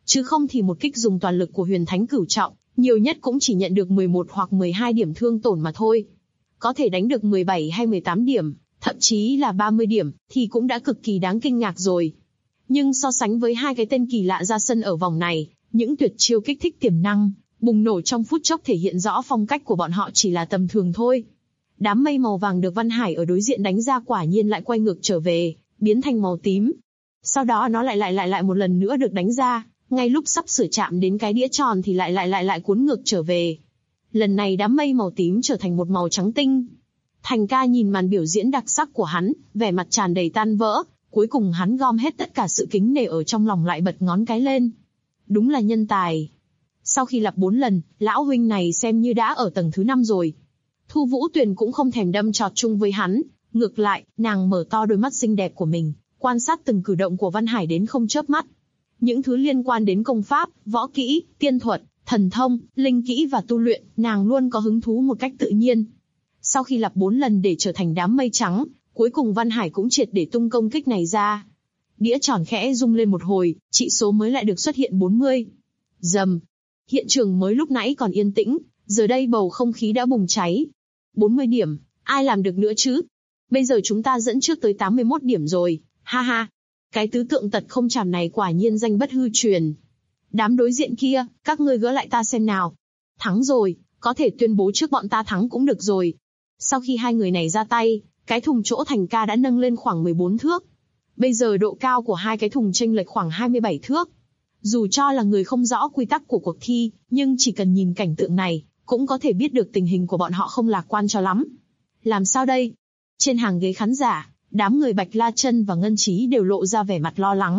Chứ không thì một kích dùng toàn lực của huyền thánh cửu trọng, nhiều nhất cũng chỉ nhận được 11 hoặc 12 điểm thương tổn mà thôi. Có thể đánh được 17 hay 18 điểm, thậm chí là 30 điểm, thì cũng đã cực kỳ đáng kinh ngạc rồi. Nhưng so sánh với hai cái tên kỳ lạ ra sân ở vòng này, những tuyệt chiêu kích thích tiềm năng, bùng nổ trong phút chốc thể hiện rõ phong cách của bọn họ chỉ là tầm thường thôi. Đám mây màu vàng được Văn Hải ở đối diện đánh ra quả nhiên lại quay ngược trở về, biến thành màu tím. Sau đó nó lại một lần nữa được đánh ra, ngay lúc sắp sửa chạm đến cái đĩa tròn thì lại cuốn ngược trở về. Lần này đám mây màu tím trở thành một màu trắng tinh. Thành ca nhìn màn biểu diễn đặc sắc của hắn, vẻ mặt tràn đầy tan vỡ, cuối cùng hắn gom hết tất cả sự kính nể ở trong lòng lại bật ngón cái lên. Đúng là nhân tài. Sau khi lặp 4 lần, lão huynh này xem như đã ở tầng thứ 5 rồi. Thu Vũ Tuyền cũng không thèm đâm chọt chung với hắn, ngược lại, nàng mở to đôi mắt xinh đẹp của mình, quan sát từng cử động của Văn Hải đến không chớp mắt. Những thứ liên quan đến công pháp, võ kỹ, tiên thuật, thần thông, linh kỹ và tu luyện, nàng luôn có hứng thú một cách tự nhiên. Sau khi lặp 4 lần để trở thành đám mây trắng, cuối cùng Văn Hải cũng triệt để tung công kích này ra. Đĩa tròn khẽ rung lên một hồi, trị số mới lại được xuất hiện 40. Rầm. Hiện trường mới lúc nãy còn yên tĩnh, giờ đây bầu không khí đã bùng cháy. 40 điểm, ai làm được nữa chứ? Bây giờ chúng ta dẫn trước tới 81 điểm rồi, ha ha. Cái tứ tượng tật không chàm này quả nhiên danh bất hư truyền. Đám đối diện kia, các ngươi gỡ lại ta xem nào. Thắng rồi, có thể tuyên bố trước bọn ta thắng cũng được rồi. Sau khi hai người này ra tay, cái thùng chỗ Thành ca đã nâng lên khoảng 14 thước. Bây giờ độ cao của hai cái thùng chênh lệch khoảng 27 thước. Dù cho là người không rõ quy tắc của cuộc thi, nhưng chỉ cần nhìn cảnh tượng này, cũng có thể biết được tình hình của bọn họ không lạc quan cho lắm. Làm sao đây? Trên hàng ghế khán giả, đám người Bạch La Chân và Ngân Trí đều lộ ra vẻ mặt lo lắng.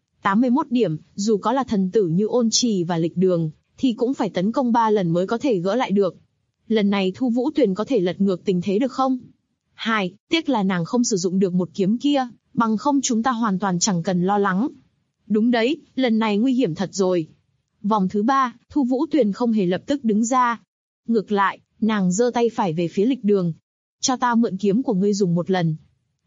81 điểm, dù có là thần tử như Ôn Trì và Lịch Đường, thì cũng phải tấn công 3 lần mới có thể gỡ lại được. Lần này Thu Vũ Tuyền có thể lật ngược tình thế được không? Tiếc là nàng không sử dụng được một kiếm kia, bằng không chúng ta hoàn toàn chẳng cần lo lắng. Đúng đấy, lần này nguy hiểm thật rồi. Vòng thứ 3, Thu Vũ Tuyền không hề lập tức đứng ra. Ngược lại, nàng giơ tay phải về phía Lịch Đường. Cho ta mượn kiếm của ngươi dùng một lần.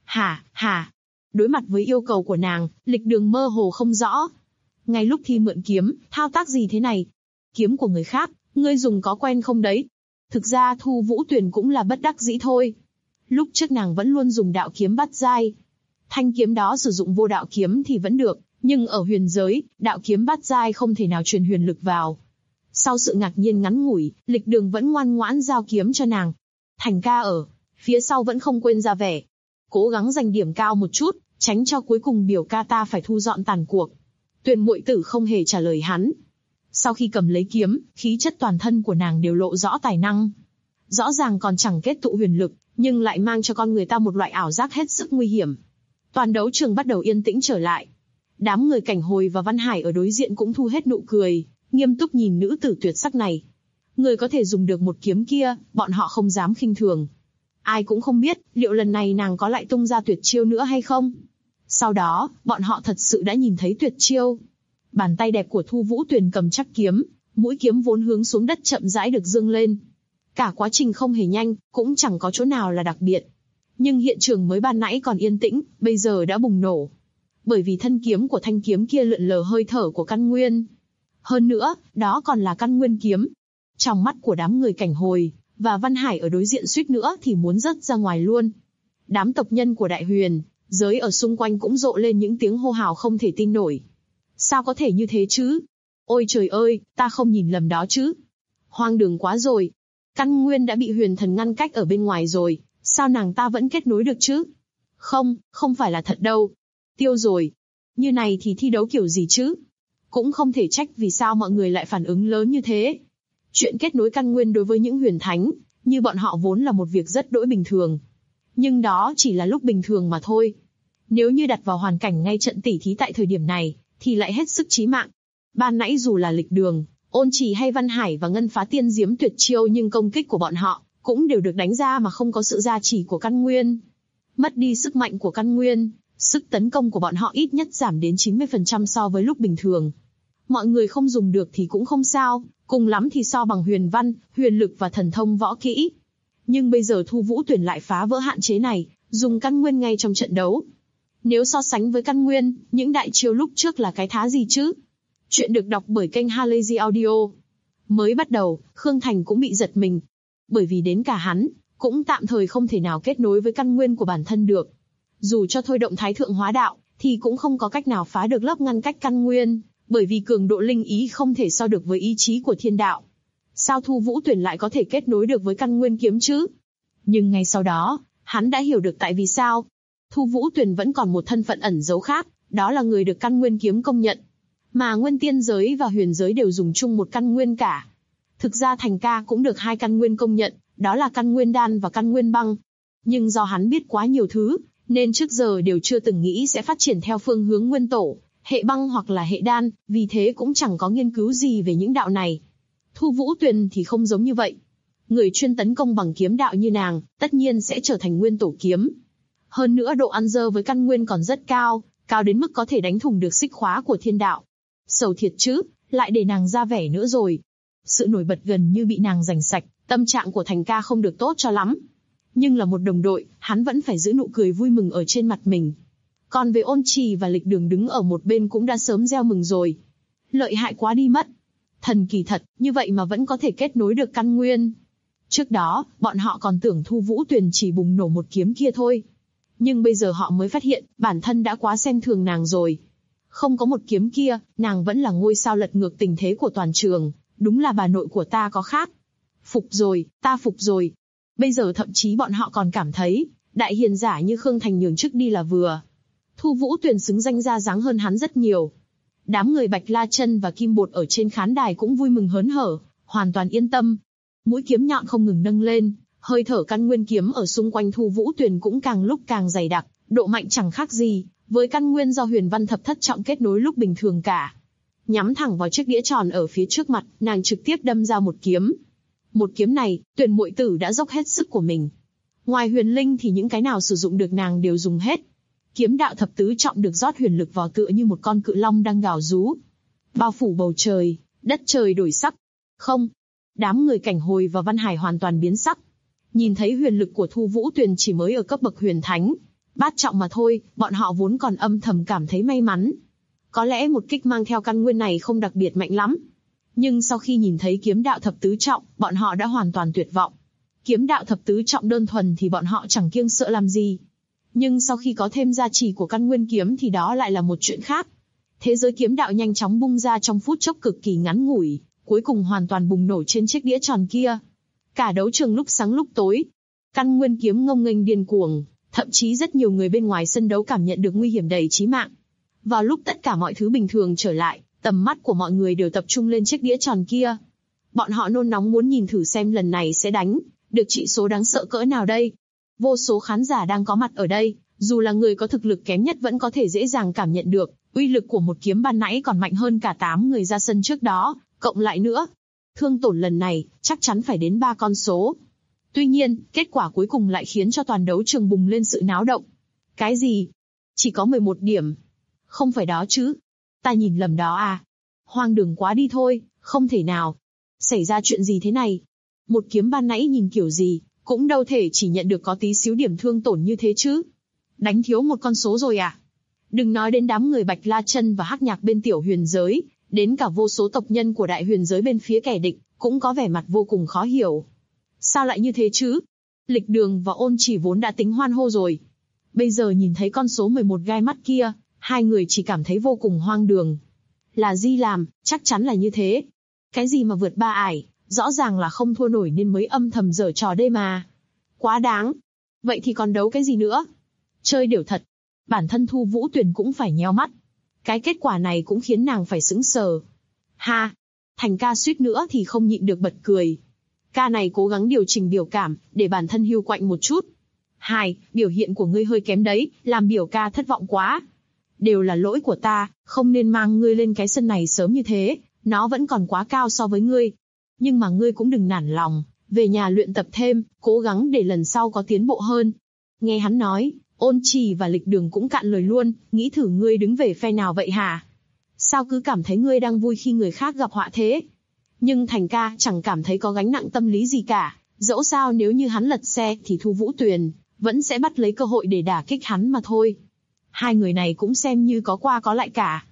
Hả? Đối mặt với yêu cầu của nàng, Lịch Đường mơ hồ không rõ. Ngay lúc thi mượn kiếm, thao tác gì thế này? Kiếm của người khác, ngươi dùng có quen không đấy? Thực ra Thu Vũ Tuyền cũng là bất đắc dĩ thôi. Lúc trước nàng vẫn luôn dùng đạo kiếm bát giai. Thanh kiếm đó sử dụng vô đạo kiếm thì vẫn được, nhưng ở huyền giới, đạo kiếm bát giai không thể nào truyền huyền lực vào. Sau sự ngạc nhiên ngắn ngủi, Lịch Đường vẫn ngoan ngoãn giao kiếm cho nàng. Thành ca ở phía sau vẫn không quên ra vẻ, cố gắng giành điểm cao một chút, tránh cho cuối cùng biểu ca ta phải thu dọn tàn cuộc. Tuyền muội tử không hề trả lời hắn. Sau khi cầm lấy kiếm, khí chất toàn thân của nàng đều lộ rõ tài năng. Rõ ràng còn chẳng kết tụ huyền lực, nhưng lại mang cho con người ta một loại ảo giác hết sức nguy hiểm. Toàn đấu trường bắt đầu yên tĩnh trở lại. Đám người Cảnh Hồi và Văn Hải ở đối diện cũng thu hết nụ cười, nghiêm túc nhìn nữ tử tuyệt sắc này. Người có thể dùng được một kiếm kia, bọn họ không dám khinh thường. Ai cũng không biết, liệu lần này nàng có lại tung ra tuyệt chiêu nữa hay không? Sau đó, bọn họ thật sự đã nhìn thấy tuyệt chiêu. Bàn tay đẹp của Thu Vũ Tuyền cầm chắc kiếm, mũi kiếm vốn hướng xuống đất chậm rãi được dương lên. Cả quá trình không hề nhanh, cũng chẳng có chỗ nào là đặc biệt. Nhưng hiện trường mới ban nãy còn yên tĩnh, bây giờ đã bùng nổ. Bởi vì thân kiếm của thanh kiếm kia lượn lờ hơi thở của căn nguyên. Hơn nữa, đó còn là căn nguyên kiếm. Trong mắt của đám người Cảnh Hồi và Văn Hải ở đối diện suýt nữa thì muốn rớt ra ngoài luôn. Đám tộc nhân của Đại Huyền giới ở xung quanh cũng rộ lên những tiếng hô hào không thể tin nổi. Sao có thể như thế chứ? Ôi trời ơi, ta không nhìn lầm đó chứ. Hoang đường quá rồi. Căn nguyên đã bị huyền thần ngăn cách ở bên ngoài rồi, sao nàng ta vẫn kết nối được chứ? Không phải là thật đâu. Tiêu rồi. Như này thì thi đấu kiểu gì chứ? Cũng không thể trách vì sao mọi người lại phản ứng lớn như thế. Chuyện kết nối căn nguyên đối với những huyền thánh, như bọn họ vốn là một việc rất đỗi bình thường. Nhưng đó chỉ là lúc bình thường mà thôi. Nếu như đặt vào hoàn cảnh ngay trận tỉ thí tại thời điểm này, thì lại hết sức chí mạng. Ban nãy dù là Lịch Đường, Ôn Trì hay Văn Hải và Ngân Phá Tiên Diếm tuyệt chiêu nhưng công kích của bọn họ cũng đều được đánh ra mà không có sự gia trì của căn nguyên. Mất đi sức mạnh của căn nguyên, sức tấn công của bọn họ ít nhất giảm đến 90% so với lúc bình thường. Mọi người không dùng được thì cũng không sao, cùng lắm thì so bằng huyền văn, huyền lực và thần thông võ kỹ. Nhưng bây giờ Thu Vũ Tuyền lại phá vỡ hạn chế này, dùng căn nguyên ngay trong trận đấu. Nếu so sánh với căn nguyên, những đại chiêu lúc trước là cái thá gì chứ? Chuyện được đọc bởi kênh Halazy Audio. Mới bắt đầu, Khương Thành cũng bị giật mình. Bởi vì đến cả hắn, cũng tạm thời không thể nào kết nối với căn nguyên của bản thân được. Dù cho thôi động thái thượng hóa đạo, thì cũng không có cách nào phá được lớp ngăn cách căn nguyên, bởi vì cường độ linh ý không thể so được với ý chí của thiên đạo. Sao Thu Vũ Tuyển lại có thể kết nối được với căn nguyên kiếm chứ? Nhưng ngay sau đó, hắn đã hiểu được tại vì sao. Thu Vũ Tuyển vẫn còn một thân phận ẩn giấu khác, đó là người được căn nguyên kiếm công nhận. Mà nguyên tiên giới và huyền giới đều dùng chung một căn nguyên cả. Thực ra Thành Ca cũng được hai căn nguyên công nhận, đó là căn nguyên đan và căn nguyên băng. Nhưng do hắn biết quá nhiều thứ, nên trước giờ đều chưa từng nghĩ sẽ phát triển theo phương hướng nguyên tổ, hệ băng hoặc là hệ đan, vì thế cũng chẳng có nghiên cứu gì về những đạo này. Thu Vũ Tuyền thì không giống như vậy. Người chuyên tấn công bằng kiếm đạo như nàng, tất nhiên sẽ trở thành nguyên tổ kiếm. Hơn nữa độ ăn dơ với căn nguyên còn rất cao, cao đến mức có thể đánh thủng được xích khóa của thiên đạo. Sầu thiệt chứ, lại để nàng ra vẻ nữa rồi. Sự nổi bật gần như bị nàng giành sạch, tâm trạng của Thành Ca không được tốt cho lắm. Nhưng là một đồng đội, hắn vẫn phải giữ nụ cười vui mừng ở trên mặt mình. Còn về Ôn Trì và Lịch Đường đứng ở một bên cũng đã sớm reo mừng rồi. Lợi hại quá đi mất. Thần kỳ thật, như vậy mà vẫn có thể kết nối được căn nguyên. Trước đó, bọn họ còn tưởng Thu Vũ Tuyền chỉ bùng nổ một kiếm kia thôi. Nhưng bây giờ họ mới phát hiện, bản thân đã quá xem thường nàng rồi. Không có một kiếm kia, nàng vẫn là ngôi sao lật ngược tình thế của toàn trường. Đúng là bà nội của ta có khác. Phục rồi, ta phục rồi. Bây giờ thậm chí bọn họ còn cảm thấy, đại hiền giả như Khương Thành nhường trước đi là vừa. Thu Vũ Tuyền xứng danh ra dáng hơn hắn rất nhiều. Đám người Bạch La Chân và Kim Bột ở trên khán đài cũng vui mừng hớn hở, hoàn toàn yên tâm. Mũi kiếm nhọn không ngừng nâng lên, hơi thở căn nguyên kiếm ở xung quanh Thu Vũ Tuyền cũng càng lúc càng dày đặc, độ mạnh chẳng khác gì với căn nguyên do Huyền Văn Thập Thất Trọng kết nối lúc bình thường cả. Nhắm thẳng vào chiếc đĩa tròn ở phía trước mặt, nàng trực tiếp đâm ra một kiếm. Một kiếm này, Tuyền muội tử đã dốc hết sức của mình. Ngoài huyền linh thì những cái nào sử dụng được nàng đều dùng hết. Kiếm đạo thập tứ trọng được rót huyền lực vào tựa như một con cự long đang gào rú. Bao phủ bầu trời, đất trời đổi sắc. Không. Đám người Cảnh Hồi và Văn Hải hoàn toàn biến sắc. Nhìn thấy huyền lực của Thu Vũ Tuyền chỉ mới ở cấp bậc huyền thánh, bát trọng mà thôi, bọn họ vốn còn âm thầm cảm thấy may mắn. Có lẽ một kích mang theo căn nguyên này không đặc biệt mạnh lắm. Nhưng sau khi nhìn thấy kiếm đạo thập tứ trọng, bọn họ đã hoàn toàn tuyệt vọng. Kiếm đạo thập tứ trọng đơn thuần thì bọn họ chẳng kiêng sợ làm gì. Nhưng sau khi có thêm gia trì của căn nguyên kiếm thì đó lại là một chuyện khác. Thế giới kiếm đạo nhanh chóng bung ra trong phút chốc cực kỳ ngắn ngủi, cuối cùng hoàn toàn bùng nổ trên chiếc đĩa tròn kia. Cả đấu trường lúc sáng lúc tối, căn nguyên kiếm ngông nghênh điên cuồng, thậm chí rất nhiều người bên ngoài sân đấu cảm nhận được nguy hiểm đầy chí mạng. Vào lúc tất cả mọi thứ bình thường trở lại, tầm mắt của mọi người đều tập trung lên chiếc đĩa tròn kia. Bọn họ nôn nóng muốn nhìn thử xem lần này sẽ đánh được trị số đáng sợ cỡ nào đây. Vô số khán giả đang có mặt ở đây, dù là người có thực lực kém nhất vẫn có thể dễ dàng cảm nhận được, uy lực của một kiếm ban nãy còn mạnh hơn cả 8 người ra sân trước đó, cộng lại nữa. Thương tổn lần này, chắc chắn phải đến 3 con số. Tuy nhiên, kết quả cuối cùng lại khiến cho toàn đấu trường bùng lên sự náo động. Cái gì? Chỉ có 11 điểm. Không phải đó chứ? Ta nhìn lầm đó à? Hoang đường quá đi thôi, không thể nào. Xảy ra chuyện gì thế này? Một kiếm ban nãy nhìn kiểu gì, cũng đâu thể chỉ nhận được có tí xíu điểm thương tổn như thế chứ. Đánh thiếu một con số rồi à? Đừng nói đến đám người Bạch La Chân và Hắc Nhạc bên tiểu huyền giới, đến cả vô số tộc nhân của đại huyền giới bên phía kẻ địch, cũng có vẻ mặt vô cùng khó hiểu. Sao lại như thế chứ? Lịch Đường và Ôn Chỉ vốn đã tính hoan hô rồi. Bây giờ nhìn thấy con số 11 gai mắt kia, hai người chỉ cảm thấy vô cùng hoang đường. Là Di làm, chắc chắn là như thế. Cái gì mà vượt 3 ải, rõ ràng là không thua nổi nên mới âm thầm giở trò đây mà. Quá đáng. Vậy thì còn đấu cái gì nữa? Chơi điểu thật. Bản thân Thu Vũ Tuyền cũng phải nheo mắt. Cái kết quả này cũng khiến nàng phải sững sờ. Ha! Thành Ca suýt nữa thì không nhịn được bật cười. Ca này cố gắng điều chỉnh biểu cảm, để bản thân hiu quạnh một chút. Hai, biểu hiện của ngươi hơi kém đấy, làm biểu ca thất vọng quá. Đều là lỗi của ta, không nên mang ngươi lên cái sân này sớm như thế, nó vẫn còn quá cao so với ngươi. Nhưng mà ngươi cũng đừng nản lòng, về nhà luyện tập thêm, cố gắng để lần sau có tiến bộ hơn. Nghe hắn nói, Ôn Trì và Lịch Đường cũng cạn lời luôn, nghĩ thử ngươi đứng về phe nào vậy hả? Sao cứ cảm thấy ngươi đang vui khi người khác gặp họa thế? Nhưng Thành Ca chẳng cảm thấy có gánh nặng tâm lý gì cả, dẫu sao nếu như hắn lật xe thì Thu Vũ Tuyền vẫn sẽ bắt lấy cơ hội để đả kích hắn mà thôi. Hai người này cũng xem như có qua có lại cả.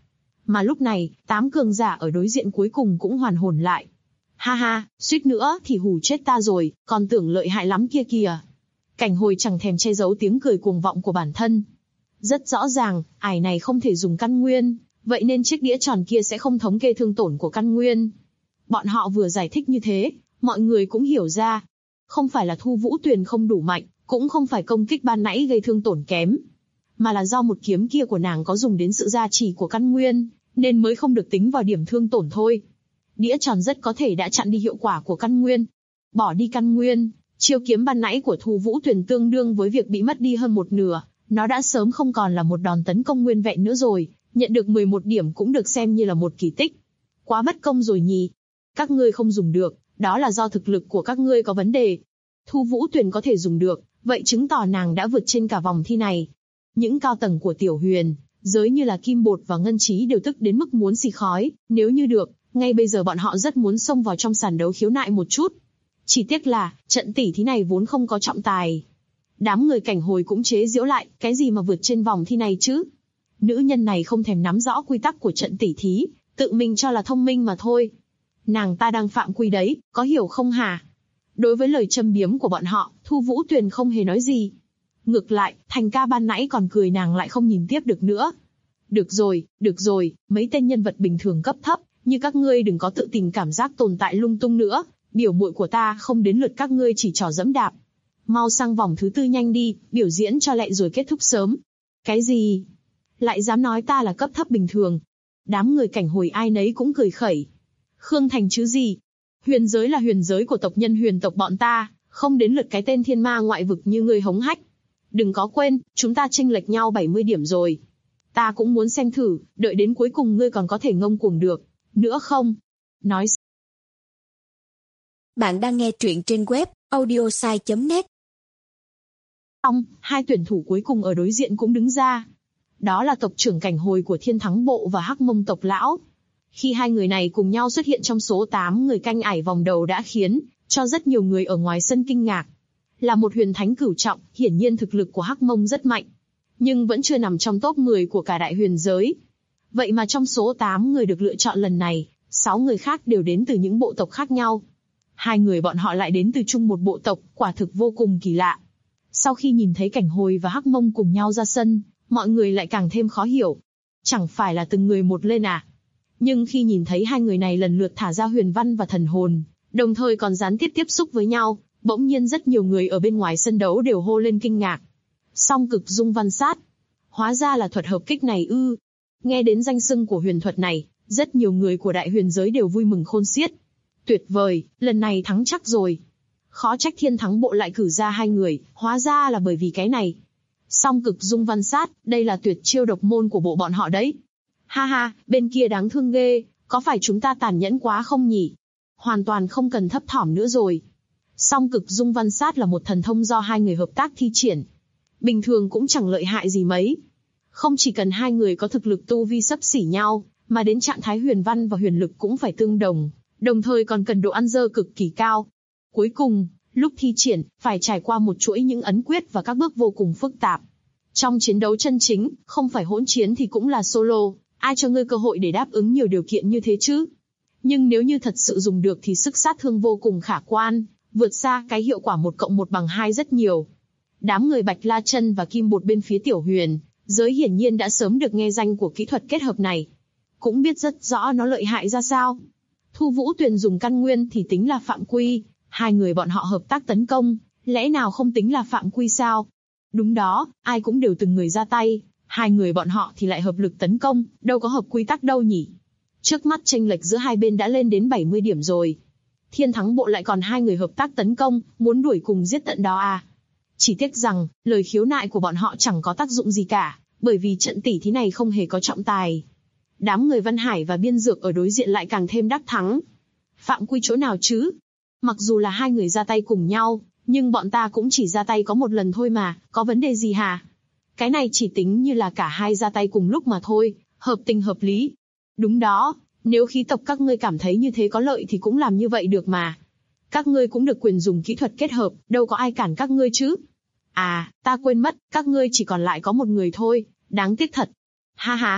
Mà lúc này, 8 cường giả ở đối diện cuối cùng cũng hoàn hồn lại. Ha ha, suýt nữa thì hù chết ta rồi, còn tưởng lợi hại lắm kia kìa. Cảnh Hồi chẳng thèm che giấu tiếng cười cuồng vọng của bản thân. Rất rõ ràng, ải này không thể dùng căn nguyên, vậy nên chiếc đĩa tròn kia sẽ không thống kê thương tổn của căn nguyên. Bọn họ vừa giải thích như thế, mọi người cũng hiểu ra. Không phải là Thu Vũ Tuyền không đủ mạnh, cũng không phải công kích ban nãy gây thương tổn kém, mà là do một kiếm kia của nàng có dùng đến sự gia trì của căn nguyên, nên mới không được tính vào điểm thương tổn thôi. Đĩa tròn rất có thể đã chặn đi hiệu quả của căn nguyên. Bỏ đi căn nguyên, chiêu kiếm ban nãy của Thu Vũ Tuyền tương đương với việc bị mất đi hơn một nửa, nó đã sớm không còn là một đòn tấn công nguyên vẹn nữa rồi, nhận được 11 điểm cũng được xem như là một kỳ tích. Quá bất công rồi nhỉ. Các ngươi không dùng được, đó là do thực lực của các ngươi có vấn đề. Thu Vũ Tuyền có thể dùng được, vậy chứng tỏ nàng đã vượt trên cả vòng thi này. Những cao tầng của Tiểu Huyền giới như là Kim Bột và Ngân Trí đều tức đến mức muốn xì khói, nếu như được, ngay bây giờ bọn họ rất muốn xông vào trong sàn đấu khiếu nại một chút. Chỉ tiếc là, trận tỉ thí này vốn không có trọng tài. Đám người Cảnh Hồi cũng chế giễu lại, cái gì mà vượt trên vòng thi này chứ? Nữ nhân này không thèm nắm rõ quy tắc của trận tỉ thí, tự mình cho là thông minh mà thôi. Nàng ta đang phạm quy đấy, có hiểu không hả? Đối với lời châm biếm của bọn họ, Thu Vũ Tuyền không hề nói gì. Ngược lại, Thành ca ban nãy còn cười nàng lại không nhìn tiếp được nữa. Được rồi, mấy tên nhân vật bình thường cấp thấp, như các ngươi đừng có tự tìm cảm giác tồn tại lung tung nữa, biểu muội của ta không đến lượt các ngươi chỉ trỏ dẫm đạp. Mau sang vòng thứ 4 nhanh đi, biểu diễn cho lẹ rồi kết thúc sớm. Cái gì? Lại dám nói ta là cấp thấp bình thường? Đám người Cảnh Hồi ai nấy cũng cười khẩy. Khương Thành chứ gì? Huyền giới là huyền giới của tộc nhân Huyền tộc bọn ta, không đến lượt cái tên thiên ma ngoại vực như ngươi hống hách. Đừng có quên, chúng ta chênh lệch nhau 70 điểm rồi. Ta cũng muốn xem thử, đợi đến cuối cùng ngươi còn có thể ngông cuồng được nữa không? Nói. Bạn đang nghe truyện trên web audiosai.net. Xong, hai tuyển thủ cuối cùng ở đối diện cũng đứng ra. Đó là tộc trưởng Cảnh Hồi của Thiên Thắng Bộ và Hắc Mông tộc lão. Khi hai người này cùng nhau xuất hiện trong số 8 người canh ải vòng đầu đã khiến cho rất nhiều người ở ngoài sân kinh ngạc. Là một huyền thánh cửu trọng, hiển nhiên thực lực của Hắc Mông rất mạnh, nhưng vẫn chưa nằm trong top 10 của cả đại huyền giới. Vậy mà trong số 8 người được lựa chọn lần này, 6 người khác đều đến từ những bộ tộc khác nhau. Hai người bọn họ lại đến từ chung một bộ tộc, quả thực vô cùng kỳ lạ. Sau khi nhìn thấy Cảnh Hồi và Hắc Mông cùng nhau ra sân, mọi người lại càng thêm khó hiểu. Chẳng phải là từng người một lên à? Nhưng khi nhìn thấy hai người này lần lượt thả ra huyền văn và thần hồn, đồng thời còn gián tiếp tiếp xúc với nhau, bỗng nhiên rất nhiều người ở bên ngoài sân đấu đều hô lên kinh ngạc. Song cực dung văn sát. Hóa ra là thuật hợp kích này ư. Nghe đến danh xưng của huyền thuật này, rất nhiều người của đại huyền giới đều vui mừng khôn xiết. Tuyệt vời, lần này thắng chắc rồi. Khó trách Thiên Thắng Bộ lại cử ra hai người, hóa ra là bởi vì cái này. Song cực dung văn sát, đây là tuyệt chiêu độc môn của bộ bọn họ đấy. Ha ha, bên kia đáng thương ghê, có phải chúng ta tàn nhẫn quá không nhỉ? Hoàn toàn không cần thấp thỏm nữa rồi. Song cực dung văn sát là một thần thông do hai người hợp tác thi triển. Bình thường cũng chẳng lợi hại gì mấy. Không chỉ cần hai người có thực lực tu vi xấp xỉ nhau, mà đến trạng thái huyền văn và huyền lực cũng phải tương đồng, đồng thời còn cần độ ăn dơ cực kỳ cao. Cuối cùng, lúc thi triển, phải trải qua một chuỗi những ấn quyết và các bước vô cùng phức tạp. Trong chiến đấu chân chính, không phải hỗn chiến thì cũng là solo, ai cho ngươi cơ hội để đáp ứng nhiều điều kiện như thế chứ? Nhưng nếu như thật sự dùng được thì sức sát thương vô cùng khả quan, vượt xa cái hiệu quả 1+1=2 rất nhiều. Đám người Bạch La Chân và Kim Bột bên phía Tiểu Huyền giới hiển nhiên đã sớm được nghe danh của kỹ thuật kết hợp này, cũng biết rất rõ nó lợi hại ra sao. Thu Vũ Tuyền dùng căn nguyên thì tính là phạm quy, hai người bọn họ hợp tác tấn công, lẽ nào không tính là phạm quy sao? Đúng đó, ai cũng đều từng người ra tay, hai người bọn họ thì lại hợp lực tấn công, đâu có hợp quy tắc đâu nhỉ? Trước mắt chênh lệch giữa hai bên đã lên đến 70 điểm rồi. Thiên Thắng Bộ lại còn hai người hợp tác tấn công, muốn đuổi cùng giết tận đó à? Chỉ tiếc rằng, lời khiếu nại của bọn họ chẳng có tác dụng gì cả, bởi vì trận tỉ thí này không hề có trọng tài. Đám người Văn Hải và Biên Dược ở đối diện lại càng thêm đắc thắng. Phạm quy chỗ nào chứ? Mặc dù là hai người ra tay cùng nhau, nhưng bọn ta cũng chỉ ra tay có một lần thôi mà, có vấn đề gì hả? Cái này chỉ tính như là cả hai ra tay cùng lúc mà thôi, hợp tình hợp lý. Đúng đó, nếu khí tộc các ngươi cảm thấy như thế có lợi thì cũng làm như vậy được mà. Các ngươi cũng được quyền dùng kỹ thuật kết hợp, đâu có ai cản các ngươi chứ. À, ta quên mất, các ngươi chỉ còn lại có một người thôi, đáng tiếc thật. Ha ha.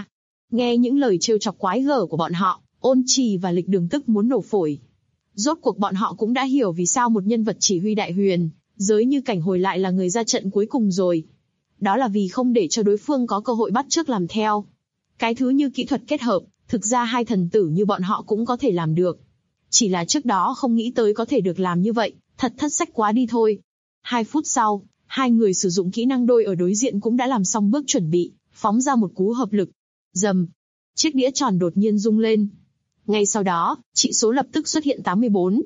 Nghe những lời trêu chọc quái gở của bọn họ, Ôn Trì và Lịch Đường tức muốn nổ phổi. Rốt cuộc bọn họ cũng đã hiểu vì sao một nhân vật chỉ huy đại huyền giới như Cảnh Hồi lại là người ra trận cuối cùng rồi. Đó là vì không để cho đối phương có cơ hội bắt chước làm theo. Cái thứ như kỹ thuật kết hợp, thực ra hai thần tử như bọn họ cũng có thể làm được. Chỉ là trước đó không nghĩ tới có thể được làm như vậy, thật thất sách quá đi thôi. 2 phút sau, hai người sử dụng kỹ năng đôi ở đối diện cũng đã làm xong bước chuẩn bị, phóng ra một cú hợp lực. Rầm, chiếc đĩa tròn đột nhiên rung lên. Ngay sau đó, trị số lập tức xuất hiện 84.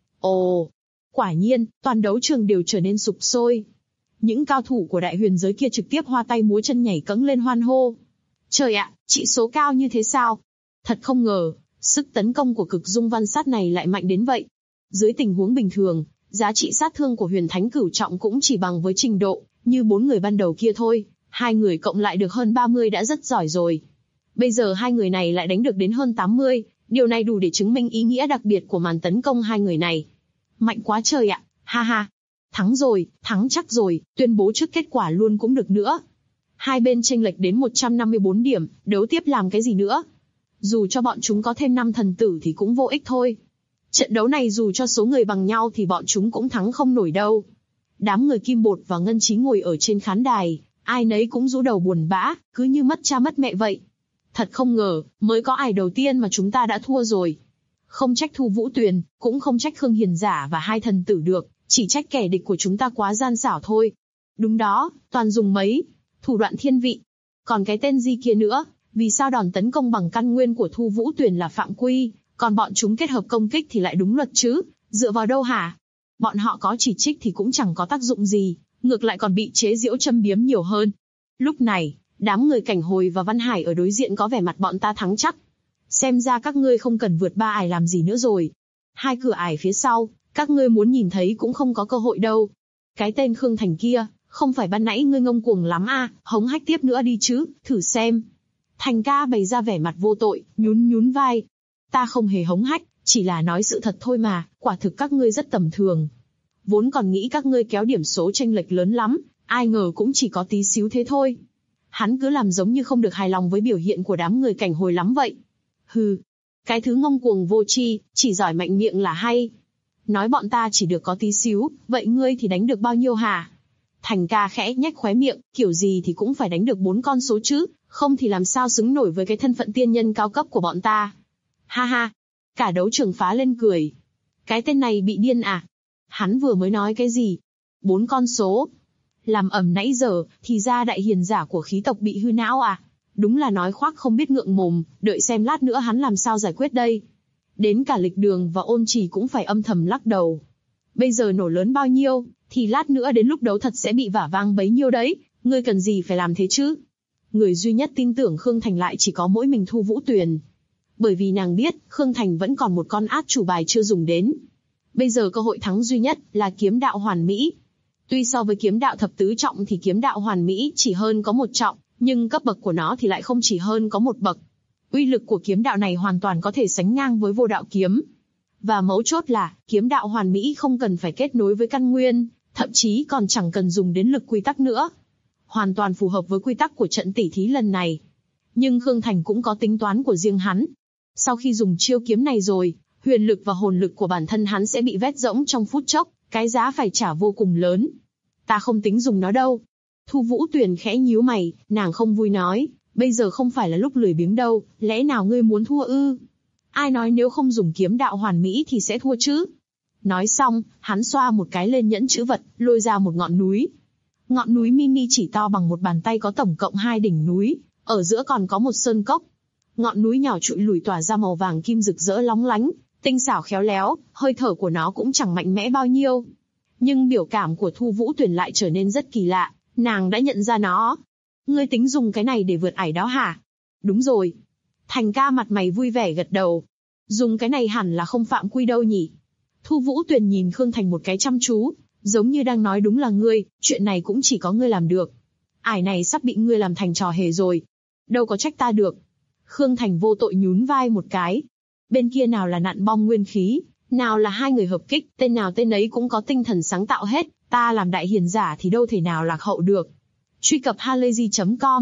Ồ, quả nhiên, toàn đấu trường đều trở nên sục sôi. Những cao thủ của đại huyền giới kia trực tiếp hoa tay múa chân nhảy cẫng lên hoan hô. Trời ạ, trị số cao như thế sao? Thật không ngờ, sức tấn công của cực dung văn sát này lại mạnh đến vậy. Dưới tình huống bình thường, giá trị sát thương của huyền thánh cửu trọng cũng chỉ bằng với trình độ như 4 người ban đầu kia thôi. Hai người cộng lại được hơn 30 đã rất giỏi rồi. Bây giờ hai người này lại đánh được đến hơn 80, điều này đủ để chứng minh ý nghĩa đặc biệt của màn tấn công hai người này. Mạnh quá trời ạ, ha ha. Thắng rồi, thắng chắc rồi, tuyên bố trước kết quả luôn cũng được nữa. Hai bên chênh lệch đến 154 điểm, đấu tiếp làm cái gì nữa? Dù cho bọn chúng có thêm 5 thần tử thì cũng vô ích thôi. Trận đấu này dù cho số người bằng nhau thì bọn chúng cũng thắng không nổi đâu. Đám người Kim Bột và Ngân Trí ngồi ở trên khán đài, ai nấy cũng rũ đầu buồn bã, cứ như mất cha mất mẹ vậy. Thật không ngờ, mới có ải đầu tiên mà chúng ta đã thua rồi. Không trách Thu Vũ Tuyền, cũng không trách Khương Hiền Giả và hai thần tử được, chỉ trách kẻ địch của chúng ta quá gian xảo thôi. Đúng đó, toàn dùng mấy thủ đoạn thiên vị. Còn cái tên gì kia nữa, vì sao đòn tấn công bằng căn nguyên của Thu Vũ Tuyền là phạm quy, còn bọn chúng kết hợp công kích thì lại đúng luật chứ, dựa vào đâu hả? Bọn họ có chỉ trích thì cũng chẳng có tác dụng gì, ngược lại còn bị chế giễu châm biếm nhiều hơn. Lúc này, đám người Cảnh Hồi và Văn Hải ở đối diện có vẻ mặt bọn ta thắng chắc. Xem ra các ngươi không cần vượt 3 ải làm gì nữa rồi. 2 cửa ải phía sau, các ngươi muốn nhìn thấy cũng không có cơ hội đâu. Cái tên Khương Thành kia, không phải ban nãy ngươi ngông cuồng lắm à, hống hách tiếp nữa đi chứ, thử xem. Thành ca bày ra vẻ mặt vô tội, nhún vai. Ta không hề hống hách, chỉ là nói sự thật thôi mà, quả thực các ngươi rất tầm thường. Vốn còn nghĩ các ngươi kéo điểm số chênh lệch lớn lắm, ai ngờ cũng chỉ có tí xíu thế thôi. Hắn cứ làm giống như không được hài lòng với biểu hiện của đám người Cảnh Hồi lắm vậy. Hừ, cái thứ ngông cuồng vô tri, chỉ giỏi mạnh miệng là hay. Nói bọn ta chỉ được có tí xíu, vậy ngươi thì đánh được bao nhiêu hả? Thành ca khẽ nhếch khóe miệng, kiểu gì thì cũng phải đánh được 4 con số chứ, không thì làm sao xứng nổi với cái thân phận tiên nhân cao cấp của bọn ta. Ha ha, cả đấu trường phá lên cười. Cái tên này bị điên à? Hắn vừa mới nói cái gì? 4 con số. Làm ầm nãy giờ, thì ra đại hiền giả của khí tộc bị hư não à? Đúng là nói khoác không biết ngượng mồm, đợi xem lát nữa hắn làm sao giải quyết đây. Đến cả Lịch Đường và Ôn Trì cũng phải âm thầm lắc đầu. Bây giờ nổ lớn bao nhiêu, thì lát nữa đến lúc đấu thật sẽ bị vả vang bấy nhiêu đấy, ngươi cần gì phải làm thế chứ? Người duy nhất tin tưởng Khương Thành lại chỉ có mỗi mình Thu Vũ Tuyền. Bởi vì nàng biết, Khương Thành vẫn còn một con át chủ bài chưa dùng đến. Bây giờ cơ hội thắng duy nhất là kiếm đạo hoàn mỹ. Tuy so với kiếm đạo thập tứ trọng thì kiếm đạo hoàn mỹ chỉ hơn có 1 trọng, nhưng cấp bậc của nó thì lại không chỉ hơn có 1 bậc. Uy lực của kiếm đạo này hoàn toàn có thể sánh ngang với vô đạo kiếm. Và mấu chốt là, kiếm đạo hoàn mỹ không cần phải kết nối với căn nguyên, thậm chí còn chẳng cần dùng đến lực quy tắc nữa. Hoàn toàn phù hợp với quy tắc của trận tỉ thí lần này. Nhưng Khương Thành cũng có tính toán của riêng hắn. Sau khi dùng chiêu kiếm này rồi, huyền lực và hồn lực của bản thân hắn sẽ bị vét rỗng trong phút chốc, cái giá phải trả vô cùng lớn. Ta không tính dùng nó đâu. Thu Vũ Tuyền khẽ nhíu mày, nàng không vui nói, bây giờ không phải là lúc lười biếng đâu, lẽ nào ngươi muốn thua ư? Ai nói nếu không dùng kiếm đạo hoàn mỹ thì sẽ thua chứ? Nói xong, hắn xoa một cái lên nhẫn chữ vật, lôi ra một ngọn núi. Ngọn núi mini chỉ to bằng một bàn tay có tổng cộng 2 đỉnh núi, ở giữa còn có một sơn cốc. Ngọn núi nhỏ trụi lủi tỏa ra màu vàng kim rực rỡ lóng lánh, tinh xảo khéo léo, hơi thở của nó cũng chẳng mạnh mẽ bao nhiêu. Nhưng biểu cảm của Thu Vũ Tuyền lại trở nên rất kỳ lạ, nàng đã nhận ra nó. Ngươi tính dùng cái này để vượt ải đó hả? Đúng rồi. Thành ca mặt mày vui vẻ gật đầu. Dùng cái này hẳn là không phạm quy đâu nhỉ? Thu Vũ Tuyền nhìn Khương Thành một cái chăm chú, giống như đang nói đúng là ngươi, chuyện này cũng chỉ có ngươi làm được. Ải này sắp bị ngươi làm thành trò hề rồi. Đâu có trách ta được. Khương Thành vô tội nhún vai một cái. Bên kia nào là nạn bom nguyên khí, nào là 2 người hợp kích, tên nào tên ấy cũng có tinh thần sáng tạo hết, ta làm đại hiền giả thì đâu thể nào lạc hậu được. Truy cập halayzi.com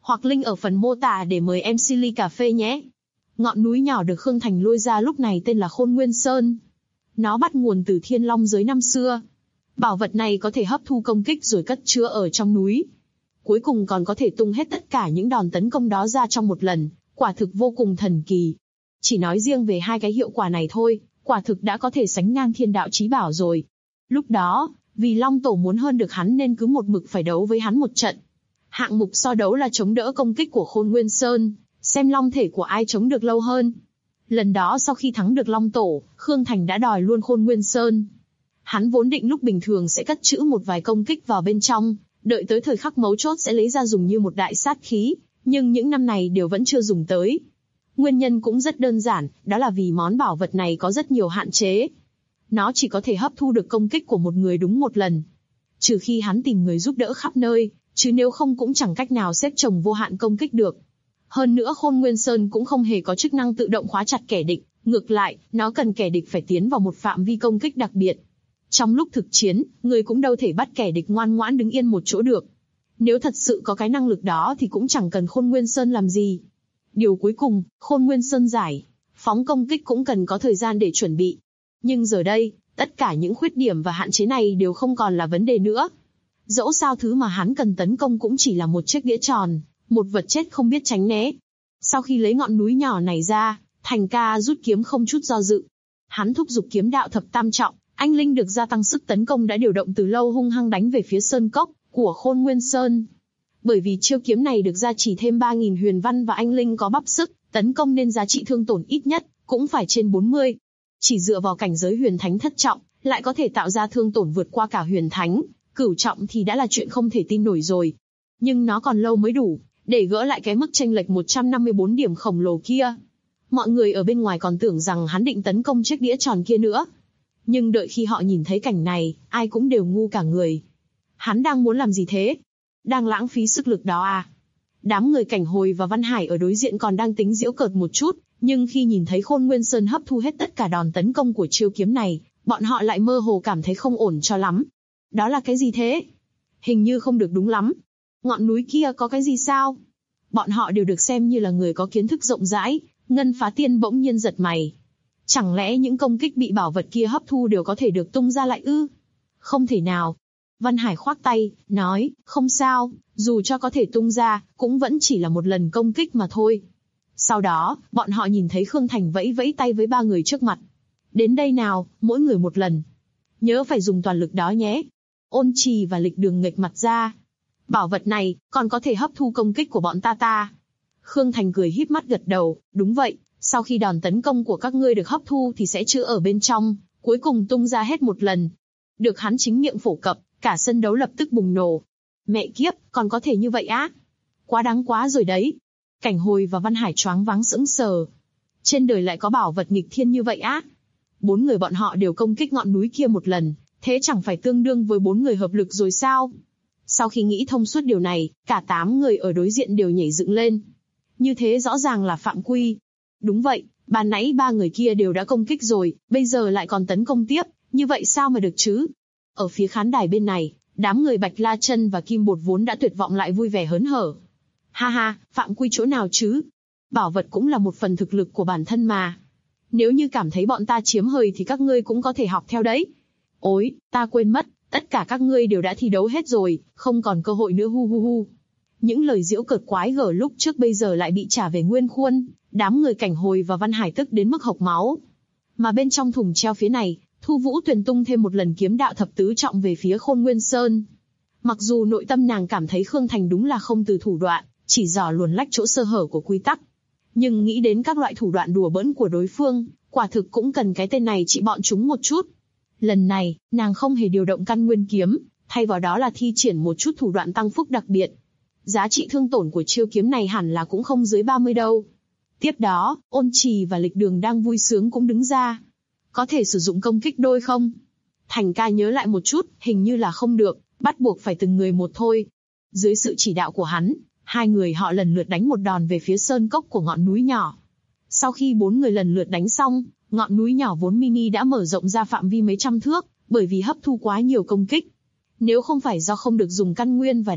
hoặc link ở phần mô tả để mời MC ly cà phê nhé. Ngọn núi nhỏ được Khương Thành lôi ra lúc này tên là Khôn Nguyên Sơn. Nó bắt nguồn từ Thiên Long giới năm xưa. Bảo vật này có thể hấp thu công kích rồi cất chứa ở trong núi. Cuối cùng còn có thể tung hết tất cả những đòn tấn công đó ra trong một lần, quả thực vô cùng thần kỳ. Chỉ nói riêng về hai cái hiệu quả này thôi, quả thực đã có thể sánh ngang Thiên Đạo Chí Bảo rồi. Lúc đó, vì Long Tổ muốn hơn được hắn nên cứ một mực phải đấu với hắn một trận. Hạng mục so đấu là chống đỡ công kích của Khôn Nguyên Sơn, xem long thể của ai chống được lâu hơn. Lần đó sau khi thắng được Long Tổ, Khương Thành đã đòi luôn Khôn Nguyên Sơn. Hắn vốn định lúc bình thường sẽ cất trữ một vài công kích vào bên trong, đợi tới thời khắc mấu chốt sẽ lấy ra dùng như một đại sát khí, nhưng những năm này đều vẫn chưa dùng tới. Nguyên nhân cũng rất đơn giản, đó là vì món bảo vật này có rất nhiều hạn chế. Nó chỉ có thể hấp thu được công kích của một người đúng một lần. Trừ khi hắn tìm người giúp đỡ khắp nơi, chứ nếu không cũng chẳng cách nào xếp chồng vô hạn công kích được. Hơn nữa Khôn Nguyên Sơn cũng không hề có chức năng tự động khóa chặt kẻ địch, ngược lại, nó cần kẻ địch phải tiến vào một phạm vi công kích đặc biệt. Trong lúc thực chiến, người cũng đâu thể bắt kẻ địch ngoan ngoãn đứng yên một chỗ được. Nếu thật sự có cái năng lực đó thì cũng chẳng cần Khôn Nguyên Sơn làm gì. Điều cuối cùng, Khôn Nguyên Sơn giải phóng công kích cũng cần có thời gian để chuẩn bị. Nhưng giờ đây, tất cả những khuyết điểm và hạn chế này đều không còn là vấn đề nữa. Dẫu sao thứ mà hắn cần tấn công cũng chỉ là một chiếc đĩa tròn, một vật chết không biết tránh né. Sau khi lấy ngọn núi nhỏ này ra, Thành Ca rút kiếm không chút do dự. Hắn thúc giục kiếm đạo thập tam trọng, anh linh được gia tăng sức tấn công đã điều động từ lâu hung hăng đánh về phía sơn cốc của Khôn Nguyên Sơn. Bởi vì chiêu kiếm này được gia trì thêm 3.000 huyền văn và anh linh có bắp sức tấn công nên giá trị thương tổn ít nhất cũng phải trên 40. Chỉ dựa vào cảnh giới huyền thánh thất trọng, lại có thể tạo ra thương tổn vượt qua cả huyền thánh cửu trọng thì đã là chuyện không thể tin nổi rồi. Nhưng nó còn lâu mới đủ để gỡ lại cái mức chênh lệch 154 điểm khổng lồ kia. Mọi người ở bên ngoài còn tưởng rằng hắn định tấn công chiếc đĩa tròn kia nữa. Nhưng đợi khi họ nhìn thấy cảnh này, ai cũng đều ngu cả người. Hắn đang muốn làm gì thế? Đang lãng phí sức lực đó à? Đám người Cảnh Hồi và Văn Hải ở đối diện còn đang tính giễu cợt một chút, nhưng khi nhìn thấy Khôn Nguyên Sơn hấp thu hết tất cả đòn tấn công của chiêu kiếm này, bọn họ lại mơ hồ cảm thấy không ổn cho lắm. Đó là cái gì thế? Hình như không được đúng lắm. Ngọn núi kia có cái gì sao? Bọn họ đều được xem như là người có kiến thức rộng rãi, Ngân Phá Tiên bỗng nhiên giật mày. Chẳng lẽ những công kích bị bảo vật kia hấp thu đều có thể được tung ra lại ư? Không thể nào. Văn Hải khoác tay, nói, không sao, dù cho có thể tung ra, cũng vẫn chỉ là một lần công kích mà thôi. Sau đó, bọn họ nhìn thấy Khương Thành vẫy vẫy tay với ba người trước mặt. Đến đây nào, mỗi người một lần. Nhớ phải dùng toàn lực đó nhé. Ôn Trì và Lịch Đường nghệch mặt ra. Bảo vật này, còn có thể hấp thu công kích của bọn ta. Khương Thành cười híp mắt gật đầu, đúng vậy, sau khi đòn tấn công của các ngươi được hấp thu thì sẽ chứa ở bên trong, cuối cùng tung ra hết một lần. Được hắn chính miệng phổ cập, cả sân đấu lập tức bùng nổ. Mẹ kiếp, còn có thể như vậy á? Quá đáng quá rồi đấy. Cảnh Hồi và Văn Hải choáng váng sững sờ. Trên đời lại có bảo vật nghịch thiên như vậy á? 4 người bọn họ đều công kích ngọn núi kia một lần, thế chẳng phải tương đương với 4 người hợp lực rồi sao? Sau khi nghĩ thông suốt điều này, cả 8 người ở đối diện đều nhảy dựng lên. Như thế rõ ràng là phạm quy. Đúng vậy, ban nãy 3 người kia đều đã công kích rồi, bây giờ lại còn tấn công tiếp, như vậy sao mà được chứ? Ở phía khán đài bên này, đám người Bạch La Chân và Kim Bột vốn đã tuyệt vọng lại vui vẻ hớn hở. Ha ha, phạm quy chỗ nào chứ? Bảo vật cũng là một phần thực lực của bản thân mà. Nếu như cảm thấy bọn ta chiếm hời thì các ngươi cũng có thể học theo đấy. Ôi, ta quên mất, tất cả các ngươi đều đã thi đấu hết rồi, không còn cơ hội nữa hu hu hu. Những lời giễu cợt quái gở lúc trước bây giờ lại bị trả về nguyên khuôn, đám người Cảnh Hồi và Văn Hải tức đến mức hộc máu. Mà bên trong thùng treo phía này, Thu Vũ Tuyền tung thêm một lần kiếm đạo thập tứ trọng về phía Khôn Nguyên Sơn. Mặc dù nội tâm nàng cảm thấy Khương Thành đúng là không từ thủ đoạn, chỉ dò luồn lách chỗ sơ hở của quy tắc. Nhưng nghĩ đến các loại thủ đoạn đùa bỡn của đối phương, quả thực cũng cần cái tên này trị bọn chúng một chút. Lần này, nàng không hề điều động căn nguyên kiếm, thay vào đó là thi triển một chút thủ đoạn tăng phúc đặc biệt. Giá trị thương tổn của chiêu kiếm này hẳn là cũng không dưới 30 đâu. Tiếp đó, Ôn Trì và Lịch Đường đang vui sướng cũng đứng ra. Có thể sử dụng công kích đôi không? Thành Ca nhớ lại một chút, hình như là không được, bắt buộc phải từng người một thôi. Dưới sự chỉ đạo của hắn, 2 người họ lần lượt đánh một đòn về phía sơn cốc của ngọn núi nhỏ. Sau khi 4 người lần lượt đánh xong, ngọn núi nhỏ vốn mini đã mở rộng ra phạm vi mấy trăm thước, bởi vì hấp thu quá nhiều công kích. Nếu không phải do không được dùng căn nguyên và đạo,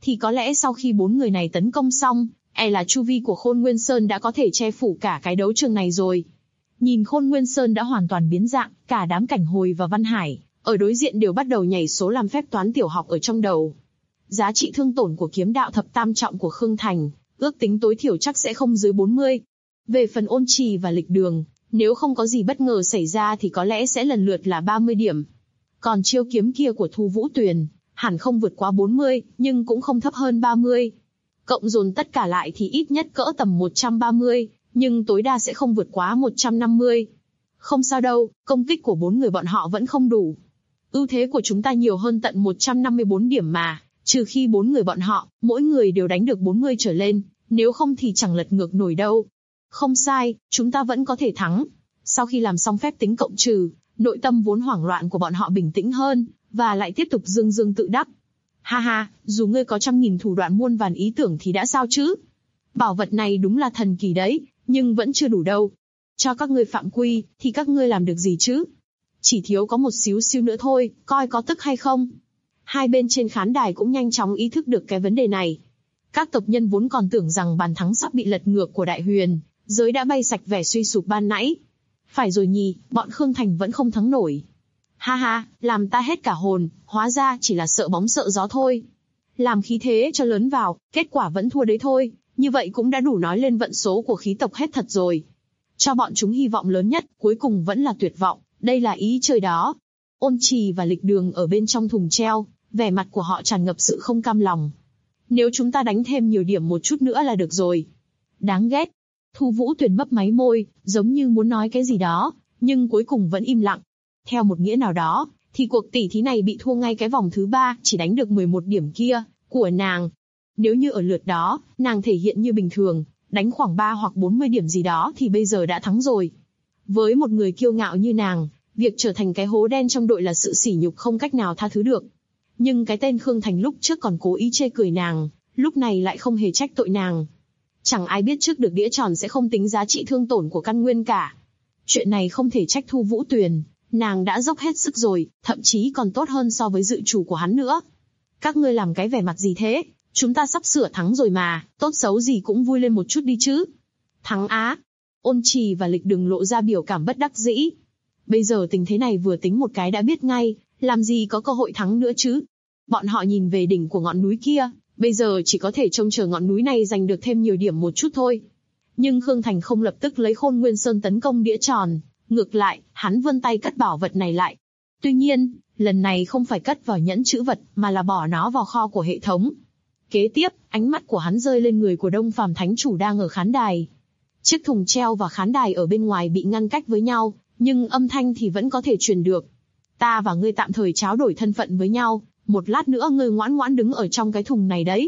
thì có lẽ sau khi 4 người này tấn công xong, là chu vi của Khôn Nguyên Sơn đã có thể che phủ cả cái đấu trường này rồi. Nhìn Khôn Nguyên Sơn đã hoàn toàn biến dạng, cả đám Cảnh Hồi và Văn Hải ở đối diện đều bắt đầu nhảy số làm phép toán tiểu học ở trong đầu. Giá trị thương tổn của kiếm đạo thập tam trọng của Khương Thành, ước tính tối thiểu chắc sẽ không dưới 40. Về phần Ôn Trì và Lịch Đường, nếu không có gì bất ngờ xảy ra thì có lẽ sẽ lần lượt là 30 điểm. Còn chiêu kiếm kia của Thu Vũ Tuyền, hẳn không vượt quá 40, nhưng cũng không thấp hơn 30. Cộng dồn tất cả lại thì ít nhất cỡ tầm 130, nhưng tối đa sẽ không vượt quá 150. Không sao đâu, công kích của 4 người bọn họ vẫn không đủ. Ưu thế của chúng ta nhiều hơn tận 154 điểm mà, trừ khi 4 người bọn họ, mỗi người đều đánh được 40 trở lên, nếu không thì chẳng lật ngược nổi đâu. Không sai, chúng ta vẫn có thể thắng. Sau khi làm xong phép tính cộng trừ, nội tâm vốn hoảng loạn của bọn họ bình tĩnh hơn, và lại tiếp tục dương dương tự đắc. Ha ha, dù ngươi có 100.000 thủ đoạn muôn vàn ý tưởng thì đã sao chứ? Bảo vật này đúng là thần kỳ đấy, nhưng vẫn chưa đủ đâu. Cho các ngươi phạm quy, thì các ngươi làm được gì chứ? Chỉ thiếu có một xíu xíu nữa thôi, coi có tức hay không? Hai bên trên khán đài cũng nhanh chóng ý thức được cái vấn đề này. Các tộc nhân vốn còn tưởng rằng bàn thắng sắp bị lật ngược của Đại Huyền, giới đã bay sạch vẻ suy sụp ban nãy. Phải rồi nhỉ, bọn Khương Thành vẫn không thắng nổi. Ha ha, làm ta hết cả hồn, hóa ra chỉ là sợ bóng sợ gió thôi. Làm khí thế cho lớn vào, kết quả vẫn thua đấy thôi, như vậy cũng đã đủ nói lên vận số của khí tộc hết thật rồi. Cho bọn chúng hy vọng lớn nhất, cuối cùng vẫn là tuyệt vọng, đây là ý trời đó. Ôn Trì và Lịch Đường ở bên trong thùng treo, vẻ mặt của họ tràn ngập sự không cam lòng. Nếu chúng ta đánh thêm nhiều điểm một chút nữa là được rồi. Đáng ghét. Thu Vũ Tuyền mấp máy môi, giống như muốn nói cái gì đó, nhưng cuối cùng vẫn im lặng. Theo một nghĩa nào đó, thì cuộc tỉ thí này bị thua ngay cái vòng thứ 3, chỉ đánh được 11 điểm kia, của nàng. Nếu như ở lượt đó, nàng thể hiện như bình thường, đánh khoảng 3 hoặc 40 điểm gì đó thì bây giờ đã thắng rồi. Với một người kiêu ngạo như nàng, việc trở thành cái hố đen trong đội là sự sỉ nhục không cách nào tha thứ được. Nhưng cái tên Khương Thành lúc trước còn cố ý chê cười nàng, lúc này lại không hề trách tội nàng. Chẳng ai biết trước được đĩa tròn sẽ không tính giá trị thương tổn của căn nguyên cả. Chuyện này không thể trách Thu Vũ Tuyền, nàng đã dốc hết sức rồi, thậm chí còn tốt hơn so với dự chủ của hắn nữa. Các ngươi làm cái vẻ mặt gì thế? Chúng ta sắp sửa thắng rồi mà, tốt xấu gì cũng vui lên một chút đi chứ. Thắng á! Ôn Trì và Lịch Đường lộ ra biểu cảm bất đắc dĩ. Bây giờ tình thế này vừa tính một cái đã biết ngay, làm gì có cơ hội thắng nữa chứ. Bọn họ nhìn về đỉnh của ngọn núi kia, bây giờ chỉ có thể trông chờ ngọn núi này giành được thêm nhiều điểm một chút thôi. Nhưng Khương Thành không lập tức lấy Khôn Nguyên Sơn tấn công đĩa tròn, ngược lại, hắn vươn tay cất bảo vật này lại. Tuy nhiên, lần này không phải cất vào nhẫn chữ vật, mà là bỏ nó vào kho của hệ thống. Kế tiếp, ánh mắt của hắn rơi lên người của Đông Phàm Thánh Chủ đang ở khán đài. Chiếc thùng treo và khán đài ở bên ngoài bị ngăn cách với nhau, nhưng âm thanh thì vẫn có thể truyền được. Ta và ngươi tạm thời tráo đổi thân phận với nhau, một lát nữa ngươi ngoãn ngoãn đứng ở trong cái thùng này đấy.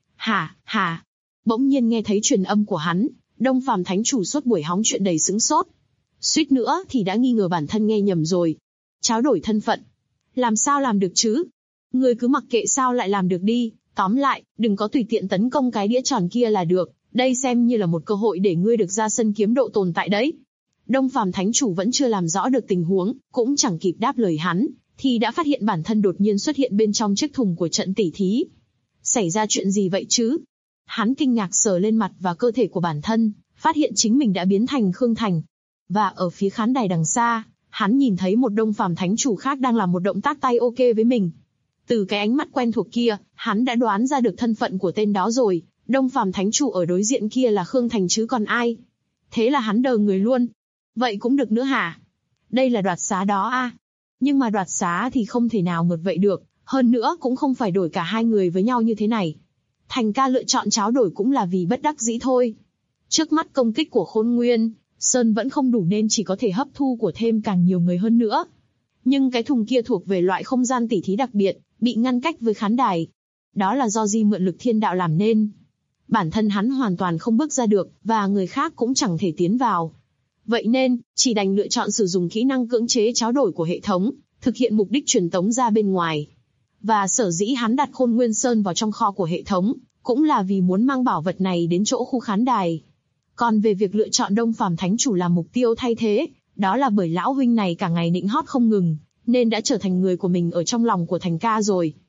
Hả? Bỗng nhiên nghe thấy truyền âm của hắn, Đông Phàm Thánh Chủ suốt buổi hóng chuyện đầy sững sốt. Suýt nữa thì đã nghi ngờ bản thân nghe nhầm rồi. Tráo đổi thân phận? Làm sao làm được chứ? Ngươi cứ mặc kệ sao lại làm được đi, tóm lại, đừng có tùy tiện tấn công cái đĩa tròn kia là được, đây xem như là một cơ hội để ngươi được ra sân kiếm độ tồn tại đấy. Đông Phàm Thánh Chủ vẫn chưa làm rõ được tình huống, cũng chẳng kịp đáp lời hắn, thì đã phát hiện bản thân đột nhiên xuất hiện bên trong chiếc thùng của trận tỉ thí. Xảy ra chuyện gì vậy chứ? Hắn kinh ngạc sờ lên mặt và cơ thể của bản thân, phát hiện chính mình đã biến thành Khương Thành. Và ở phía khán đài đằng xa, hắn nhìn thấy một Đông Phàm Thánh Chủ khác đang làm một động tác tay ok với mình. Từ cái ánh mắt quen thuộc kia, hắn đã đoán ra được thân phận của tên đó rồi, Đông Phàm Thánh Chủ ở đối diện kia là Khương Thành chứ còn ai. Thế là hắn đờ người luôn. Vậy cũng được nữa hả? Đây là đoạt xá đó à? Nhưng mà đoạt xá thì không thể nào mượt vậy được, hơn nữa cũng không phải đổi cả hai người với nhau như thế này. Thành ca lựa chọn tráo đổi cũng là vì bất đắc dĩ thôi. Trước mắt công kích của Khôn Nguyên Sơn vẫn không đủ nên chỉ có thể hấp thu của thêm càng nhiều người hơn nữa. Nhưng cái thùng kia thuộc về loại không gian tỉ thí đặc biệt, bị ngăn cách với khán đài. Đó là do Di mượn lực thiên đạo làm nên. Bản thân hắn hoàn toàn không bước ra được, và người khác cũng chẳng thể tiến vào. Vậy nên, chỉ đành lựa chọn sử dụng kỹ năng cưỡng chế tráo đổi của hệ thống, thực hiện mục đích truyền tống ra bên ngoài. Và sở dĩ hắn đặt Khôn Nguyên Sơn vào trong kho của hệ thống, cũng là vì muốn mang bảo vật này đến chỗ khu khán đài. Còn về việc lựa chọn Đông Phàm Thánh Chủ làm mục tiêu thay thế, đó là bởi lão huynh này cả ngày nịnh hót không ngừng, nên đã trở thành người của mình ở trong lòng của Thành ca rồi.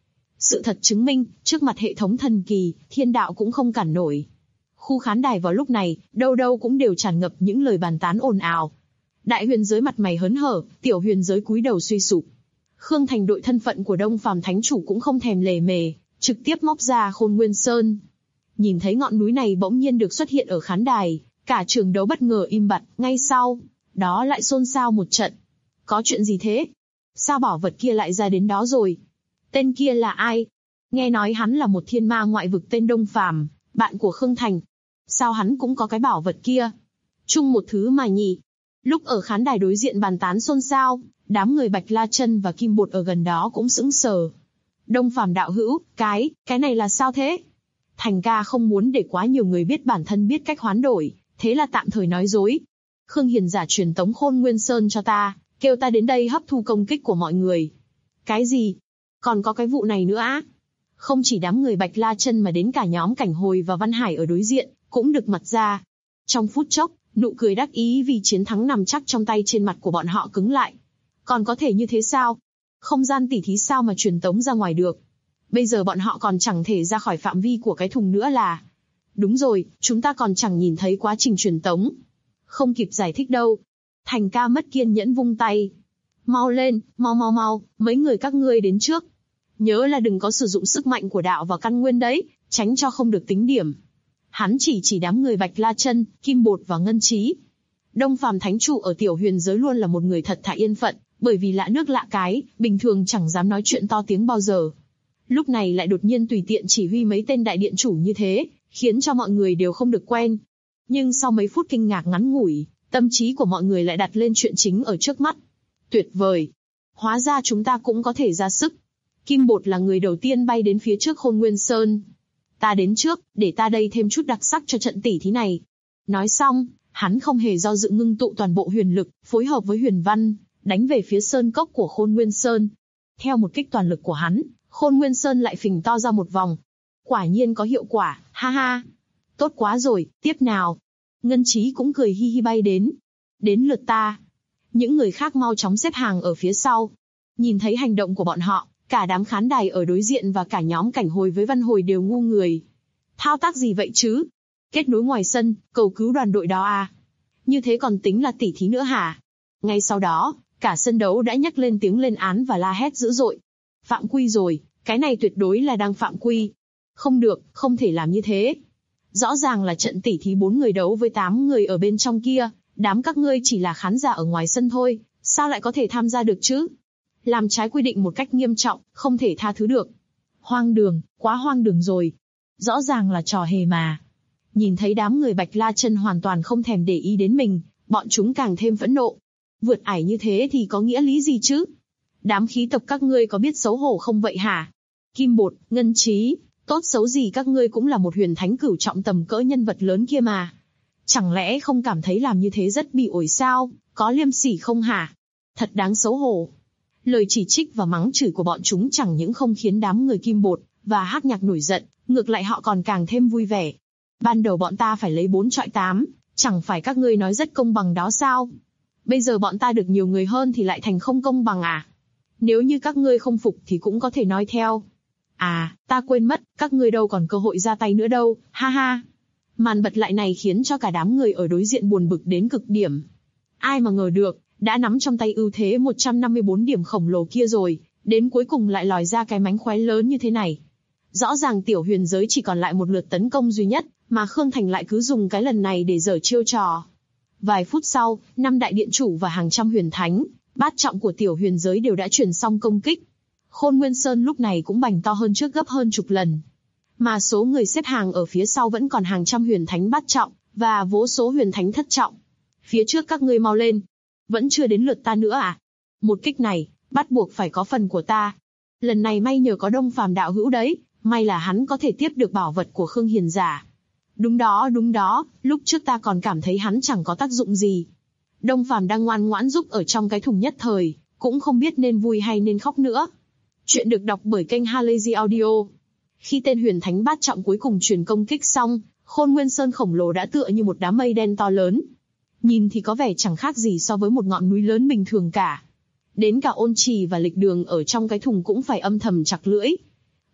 Sự thật chứng minh, trước mặt hệ thống thần kỳ, thiên đạo cũng không cản nổi. Khu khán đài vào lúc này, đâu đâu cũng đều tràn ngập những lời bàn tán ồn ào. Đại huyền giới mặt mày hớn hở, tiểu huyền giới cúi đầu suy sụp. Khương Thành đội thân phận của Đông Phàm Thánh Chủ cũng không thèm lề mề, trực tiếp móc ra Khôn Nguyên Sơn. Nhìn thấy ngọn núi này bỗng nhiên được xuất hiện ở khán đài, cả trường đấu bất ngờ im bặt, ngay sau đó lại xôn xao một trận. Có chuyện gì thế? Sao bảo vật kia lại ra đến đó rồi? Tên kia là ai? Nghe nói hắn là một thiên ma ngoại vực tên Đông Phàm, bạn của Khương Thành. Sao hắn cũng có cái bảo vật kia? Chung một thứ mà nhỉ? Lúc ở khán đài đối diện bàn tán xôn xao, đám người Bạch La Chân và Kim Bột ở gần đó cũng sững sờ. Đông Phàm đạo hữu, cái này là sao thế? Thành ca không muốn để quá nhiều người biết bản thân biết cách hoán đổi, thế là tạm thời nói dối. Khương Hiền giả truyền tống Khôn Nguyên Sơn cho ta, kêu ta đến đây hấp thu công kích của mọi người. Cái gì? Còn có cái vụ này nữa á? Không chỉ đám người Bạch La Chân mà đến cả nhóm Cảnh Hồi và Văn Hải ở đối diện, cũng được mặt ra. Trong phút chốc, nụ cười đắc ý vì chiến thắng nằm chắc trong tay trên mặt của bọn họ cứng lại. Còn có thể như thế sao? Không gian tỉ thí sao mà truyền tống ra ngoài được? Bây giờ bọn họ còn chẳng thể ra khỏi phạm vi của cái thùng nữa là. Đúng rồi, chúng ta còn chẳng nhìn thấy quá trình truyền tống. Không kịp giải thích đâu. Thành ca mất kiên nhẫn vung tay. Mau lên, mau, mấy người các ngươi đến trước. Nhớ là đừng có sử dụng sức mạnh của đạo và căn nguyên đấy, tránh cho không được tính điểm. Hắn chỉ đám người Bạch La Chân, Kim Bột và Ngân Trí. Đông Phàm Thánh Chủ ở tiểu huyền giới luôn là một người thật thà yên phận, bởi vì lạ nước lạ cái, bình thường chẳng dám nói chuyện to tiếng bao giờ. Lúc này lại đột nhiên tùy tiện chỉ huy mấy tên đại điện chủ như thế, khiến cho mọi người đều không được quen. Nhưng sau mấy phút kinh ngạc ngắn ngủi, tâm trí của mọi người lại đặt lên chuyện chính ở trước mắt. Tuyệt vời! Hóa ra chúng ta cũng có thể ra sức. Kim Bột là người đầu tiên bay đến phía trước Khôn Nguyên Sơn. Ta đến trước, để ta đây thêm chút đặc sắc cho trận tỉ thí này. Nói xong, hắn không hề do dự ngưng tụ toàn bộ huyền lực, phối hợp với huyền văn, đánh về phía sơn cốc của Khôn Nguyên Sơn. Theo một kích toàn lực của hắn, Khôn Nguyên Sơn lại phình to ra một vòng. Quả nhiên có hiệu quả, ha ha. Tốt quá rồi, tiếp nào. Ngân Trí cũng cười hi hi bay đến. Đến lượt ta. Những người khác mau chóng xếp hàng ở phía sau. Nhìn thấy hành động của bọn họ, cả đám khán đài ở đối diện và cả nhóm Cảnh Hồi với Văn Hồi đều ngu người. Thao tác gì vậy chứ? Kết nối ngoài sân, cầu cứu đoàn đội đó à? Như thế còn tính là tỉ thí nữa hả? Ngay sau đó, cả sân đấu đã nhắc lên tiếng lên án và la hét dữ dội. Phạm quy rồi, cái này tuyệt đối là đang phạm quy. Không được, không thể làm như thế. Rõ ràng là trận tỉ thí 4 người đấu với 8 người ở bên trong kia, đám các ngươi chỉ là khán giả ở ngoài sân thôi, sao lại có thể tham gia được chứ? Làm trái quy định một cách nghiêm trọng, không thể tha thứ được. Hoang đường, quá hoang đường rồi. Rõ ràng là trò hề mà. Nhìn thấy đám người Bạch La Chân hoàn toàn không thèm để ý đến mình, bọn chúng càng thêm phẫn nộ. Vượt ải như thế thì có nghĩa lý gì chứ? Đám khí tộc các ngươi có biết xấu hổ không vậy hả? Kim Bột, Ngân Trí, tốt xấu gì các ngươi cũng là một huyền thánh cửu trọng tầm cỡ nhân vật lớn kia mà. Chẳng lẽ không cảm thấy làm như thế rất bị ổi sao? Có liêm sỉ không hả? Thật đáng xấu hổ. Lời chỉ trích và mắng chửi của bọn chúng chẳng những không khiến đám người Kim Bột và Hắc Nhạc nổi giận, ngược lại họ còn càng thêm vui vẻ. Ban đầu bọn ta phải lấy 4 chọi 8, chẳng phải các ngươi nói rất công bằng đó sao? Bây giờ bọn ta được nhiều người hơn thì lại thành không công bằng à? Nếu như các ngươi không phục thì cũng có thể nói theo. À, ta quên mất, các ngươi đâu còn cơ hội ra tay nữa đâu, ha ha. Màn bật lại này khiến cho cả đám người ở đối diện buồn bực đến cực điểm. Ai mà ngờ được, đã nắm trong tay ưu thế 154 điểm khổng lồ kia rồi, đến cuối cùng lại lòi ra cái mánh khóe lớn như thế này. Rõ ràng tiểu huyền giới chỉ còn lại một lượt tấn công duy nhất, mà Khương Thành lại cứ dùng cái lần này để giở chiêu trò. Vài phút sau, 5 đại điện chủ và hàng trăm huyền thánh, bát trọng của tiểu huyền giới đều đã truyền xong công kích. Khôn Nguyên Sơn lúc này cũng bành to hơn trước gấp hơn chục lần. Mà số người xếp hàng ở phía sau vẫn còn hàng trăm huyền thánh bát trọng, và vô số huyền thánh thất trọng. Phía trước các ngươi mau lên. Vẫn chưa đến lượt ta nữa à? Một kích này, bắt buộc phải có phần của ta. Lần này may nhờ có Đông Phàm đạo hữu đấy, may là hắn có thể tiếp được bảo vật của Khương Hiền giả. Đúng đó, lúc trước ta còn cảm thấy hắn chẳng có tác dụng gì. Đông Phàm đang ngoan ngoãn giúp ở trong cái thùng nhất thời, cũng không biết nên vui hay nên khóc nữa. Chuyện được đọc bởi kênh Halazy Audio. Khi tên huyền thánh bát trọng cuối cùng truyền công kích xong, Khôn Nguyên Sơn khổng lồ đã tựa như một đám mây đen to lớn. Nhìn thì có vẻ chẳng khác gì so với một ngọn núi lớn bình thường cả. Đến cả Ôn Trì và Lịch Đường ở trong cái thùng cũng phải âm thầm chặt lưỡi.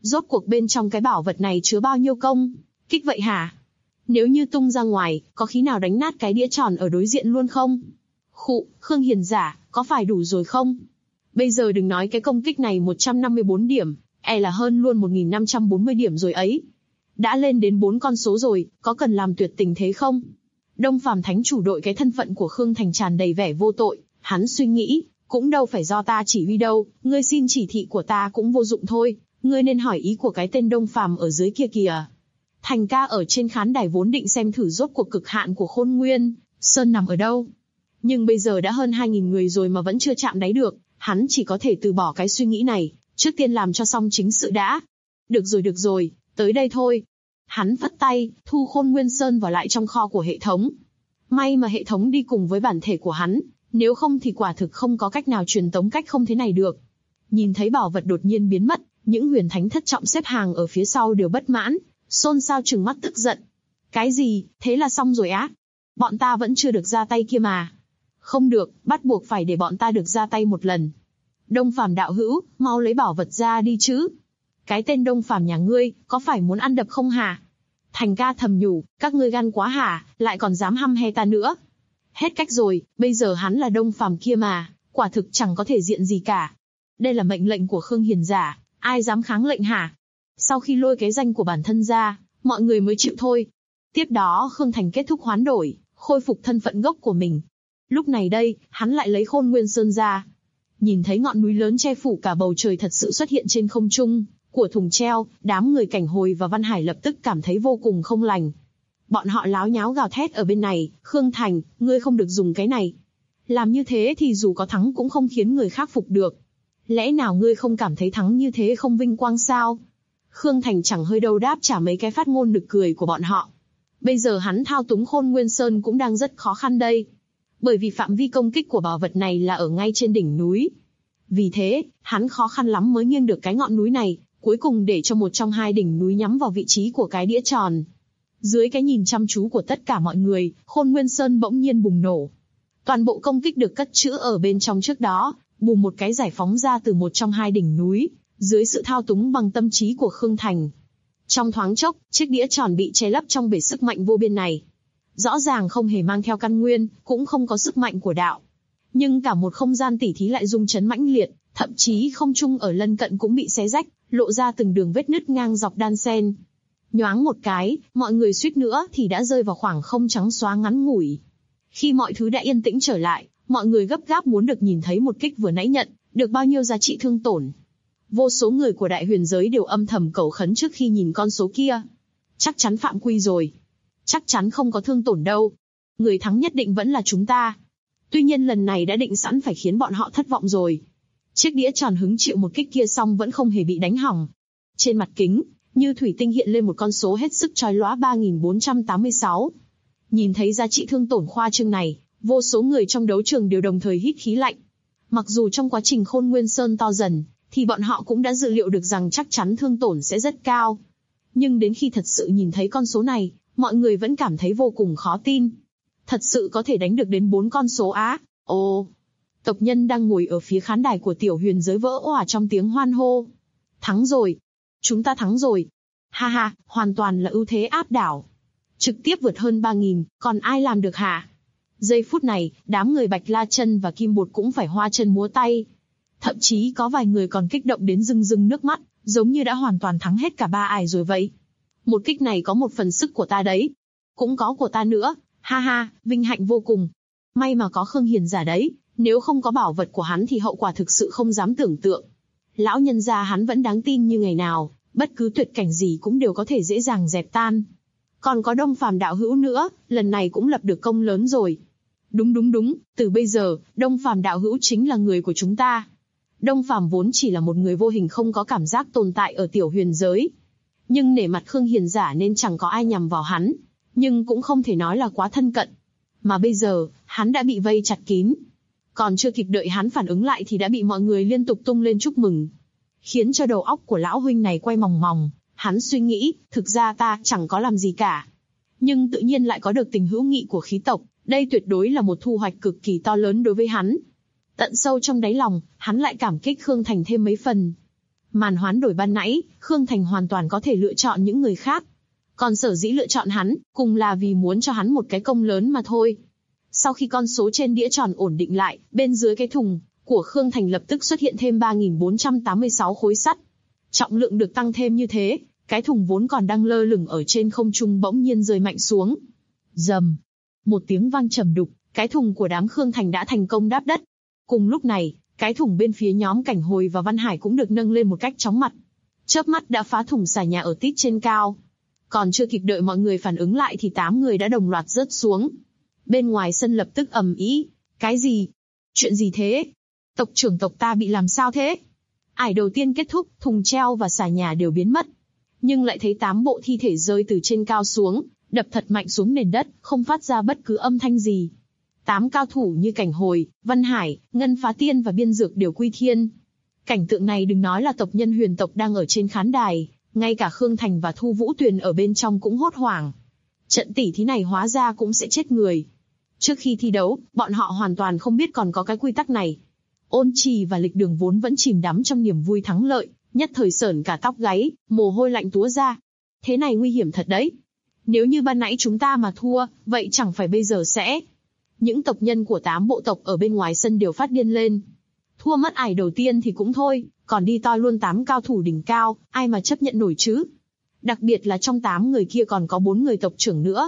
Rốt cuộc bên trong cái bảo vật này chứa bao nhiêu công kích vậy hả? Nếu như tung ra ngoài, có khí nào đánh nát cái đĩa tròn ở đối diện luôn không? Khụ, Khương Hiền giả, có phải đủ rồi không? Bây giờ đừng nói cái công kích này 154 điểm, là hơn luôn 1540 điểm rồi ấy. Đã lên đến 4 con số rồi, có cần làm tuyệt tình thế không? Đông Phàm Thánh chủ đội cái thân phận của Khương Thành tràn đầy vẻ vô tội, hắn suy nghĩ, cũng đâu phải do ta chỉ huy đâu, ngươi xin chỉ thị của ta cũng vô dụng thôi, ngươi nên hỏi ý của cái tên Đông Phàm ở dưới kia kìa. Thành ca ở trên khán đài vốn định xem thử rốt cuộc cực hạn của Khôn Nguyên Sơn nằm ở đâu. Nhưng bây giờ đã hơn 2.000 người rồi mà vẫn chưa chạm đáy được, hắn chỉ có thể từ bỏ cái suy nghĩ này, trước tiên làm cho xong chính sự đã. Được rồi, tới đây thôi. Hắn phất tay, thu Khôn Nguyên Sơn vào lại trong kho của hệ thống. May mà hệ thống đi cùng với bản thể của hắn, nếu không thì quả thực không có cách nào truyền tống cách không thế này được. Nhìn thấy bảo vật đột nhiên biến mất, những huyền thánh thất trọng xếp hàng ở phía sau đều bất mãn, xôn xao trừng mắt tức giận. Cái gì, thế là xong rồi á? Bọn ta vẫn chưa được ra tay kia mà. Không được, bắt buộc phải để bọn ta được ra tay một lần. Đông Phàm đạo hữu, mau lấy bảo vật ra đi chứ. Cái tên Đông Phàm nhà ngươi, có phải muốn ăn đập không hả? Thành ca thầm nhủ, các ngươi gan quá hả, lại còn dám hăm he ta nữa. Hết cách rồi, bây giờ hắn là Đông Phàm kia mà, quả thực chẳng có thể diện gì cả. Đây là mệnh lệnh của Khương Hiền giả, ai dám kháng lệnh hả? Sau khi lôi cái danh của bản thân ra, mọi người mới chịu thôi. Tiếp đó Khương Thành kết thúc hoán đổi, khôi phục thân phận gốc của mình. Lúc này đây, hắn lại lấy Khôn Nguyên Sơn ra. Nhìn thấy ngọn núi lớn che phủ cả bầu trời thật sự xuất hiện trên không trung của thùng treo, đám người Cảnh Hồi và Văn Hải lập tức cảm thấy vô cùng không lành. Bọn họ láo nháo gào thét ở bên này, Khương Thành, ngươi không được dùng cái này. Làm như thế thì dù có thắng cũng không khiến người khác phục được. Lẽ nào ngươi không cảm thấy thắng như thế không vinh quang sao? Khương Thành chẳng hơi đâu đáp trả mấy cái phát ngôn nực cười của bọn họ. Bây giờ hắn thao túng Khôn Nguyên Sơn cũng đang rất khó khăn đây. Bởi vì phạm vi công kích của bảo vật này là ở ngay trên đỉnh núi. Vì thế, hắn khó khăn lắm mới nghiêng được cái ngọn núi này, cuối cùng để cho một trong hai đỉnh núi nhắm vào vị trí của cái đĩa tròn. Dưới cái nhìn chăm chú của tất cả mọi người, Khôn Nguyên Sơn bỗng nhiên bùng nổ. Toàn bộ công kích được cất trữ ở bên trong trước đó, bùm một cái giải phóng ra từ một trong hai đỉnh núi, dưới sự thao túng bằng tâm trí của Khương Thành. Trong thoáng chốc, chiếc đĩa tròn bị che lấp trong bể sức mạnh vô biên này. Rõ ràng không hề mang theo căn nguyên, cũng không có sức mạnh của đạo. Nhưng cả một không gian tỉ thí lại rung chấn mãnh liệt, thậm chí không trung ở lân cận cũng bị xé rách, lộ ra từng đường vết nứt ngang dọc đan xen. Nhoáng một cái, mọi người suýt nữa thì đã rơi vào khoảng không trắng xóa ngắn ngủi. Khi mọi thứ đã yên tĩnh trở lại, mọi người gấp gáp muốn được nhìn thấy một kích vừa nãy nhận, được bao nhiêu giá trị thương tổn. Vô số người của đại huyền giới đều âm thầm cầu khấn trước khi nhìn con số kia. Chắc chắn phạm quy rồi. Chắc chắn không có thương tổn đâu. Người thắng nhất định vẫn là chúng ta. Tuy nhiên lần này đã định sẵn phải khiến bọn họ thất vọng rồi. Chiếc đĩa tròn hứng chịu một kích kia xong vẫn không hề bị đánh hỏng. Trên mặt kính, như thủy tinh hiện lên một con số hết sức chói lóa 3486. Nhìn thấy giá trị thương tổn khoa trương này, vô số người trong đấu trường đều đồng thời hít khí lạnh. Mặc dù trong quá trình Khôn Nguyên Sơn to dần, thì bọn họ cũng đã dự liệu được rằng chắc chắn thương tổn sẽ rất cao. Nhưng đến khi thật sự nhìn thấy con số này, mọi người vẫn cảm thấy vô cùng khó tin. Thật sự có thể đánh được đến 4 con số á? Ồ! Tộc nhân đang ngồi ở phía khán đài của tiểu huyền giới vỡ òa trong tiếng hoan hô. Thắng rồi! Chúng ta thắng rồi! Ha ha, hoàn toàn là ưu thế áp đảo. Trực tiếp vượt hơn 3.000, còn ai làm được hả? Giây phút này, đám người Bạch La Chân và Kim Bột cũng phải hoa chân múa tay. Thậm chí có vài người còn kích động đến rưng rưng nước mắt, giống như đã hoàn toàn thắng hết cả ba ải rồi vậy. Một kích này có một phần sức của ta đấy. Cũng có của ta nữa, ha ha, vinh hạnh vô cùng. May mà có Khương Hiền giả đấy, nếu không có bảo vật của hắn thì hậu quả thực sự không dám tưởng tượng. Lão nhân gia hắn vẫn đáng tin như ngày nào, bất cứ tuyệt cảnh gì cũng đều có thể dễ dàng dẹp tan. Còn có Đông Phàm đạo hữu nữa, lần này cũng lập được công lớn rồi. Đúng, từ bây giờ, Đông Phàm đạo hữu chính là người của chúng ta. Đông Phàm vốn chỉ là một người vô hình không có cảm giác tồn tại ở tiểu huyền giới. Nhưng nể mặt Khương Hiền giả nên chẳng có ai nhằm vào hắn, nhưng cũng không thể nói là quá thân cận. Mà bây giờ, hắn đã bị vây chặt kín. Còn chưa kịp đợi hắn phản ứng lại thì đã bị mọi người liên tục tung lên chúc mừng. Khiến cho đầu óc của lão huynh này quay mòng mòng, hắn suy nghĩ, thực ra ta chẳng có làm gì cả. Nhưng tự nhiên lại có được tình hữu nghị của khí tộc, đây tuyệt đối là một thu hoạch cực kỳ to lớn đối với hắn. Tận sâu trong đáy lòng, hắn lại cảm kích Khương Thành thêm mấy phần. Màn hoán đổi ban nãy, Khương Thành hoàn toàn có thể lựa chọn những người khác. Còn sở dĩ lựa chọn hắn, cùng là vì muốn cho hắn một cái công lớn mà thôi. Sau khi con số trên đĩa tròn ổn định lại, bên dưới cái thùng của Khương Thành lập tức xuất hiện thêm 3.486 khối sắt. Trọng lượng được tăng thêm như thế, cái thùng vốn còn đang lơ lửng ở trên không trung bỗng nhiên rơi mạnh xuống. Rầm, một tiếng vang trầm đục, cái thùng của đám Khương Thành đã thành công đáp đất. Cùng lúc này, cái thùng bên phía nhóm Cảnh Hồi và Văn Hải cũng được nâng lên một cách chóng mặt. Chớp mắt đã phá thủng xà nhà ở tít trên cao. Còn chưa kịp đợi mọi người phản ứng lại thì 8 người đã đồng loạt rớt xuống. Bên ngoài sân lập tức ầm ĩ. Cái gì? Chuyện gì thế? Tộc trưởng tộc ta bị làm sao thế? Ải đầu tiên kết thúc, thùng treo và xà nhà đều biến mất. Nhưng lại thấy 8 bộ thi thể rơi từ trên cao xuống, đập thật mạnh xuống nền đất, không phát ra bất cứ âm thanh gì. 8 cao thủ như Cảnh Hồi, Văn Hải, Ngân Phá Tiên và Biên Dược đều quy thiên. Cảnh tượng này đừng nói là tộc nhân Huyền tộc đang ở trên khán đài, ngay cả Khương Thành và Thu Vũ Tuyền ở bên trong cũng hốt hoảng. Trận tỉ thí này hóa ra cũng sẽ chết người. Trước khi thi đấu, bọn họ hoàn toàn không biết còn có cái quy tắc này. Ôn Trì và Lịch Đường vốn vẫn chìm đắm trong niềm vui thắng lợi, nhất thời sởn cả tóc gáy, mồ hôi lạnh túa ra. Thế này nguy hiểm thật đấy. Nếu như ban nãy chúng ta mà thua, vậy chẳng phải bây giờ sẽ... Những tộc nhân của 8 bộ tộc ở bên ngoài sân đều phát điên lên. Thua mất ải đầu tiên thì cũng thôi, còn đi toi luôn 8 cao thủ đỉnh cao, ai mà chấp nhận nổi chứ? Đặc biệt là trong 8 người kia còn có 4 người tộc trưởng nữa.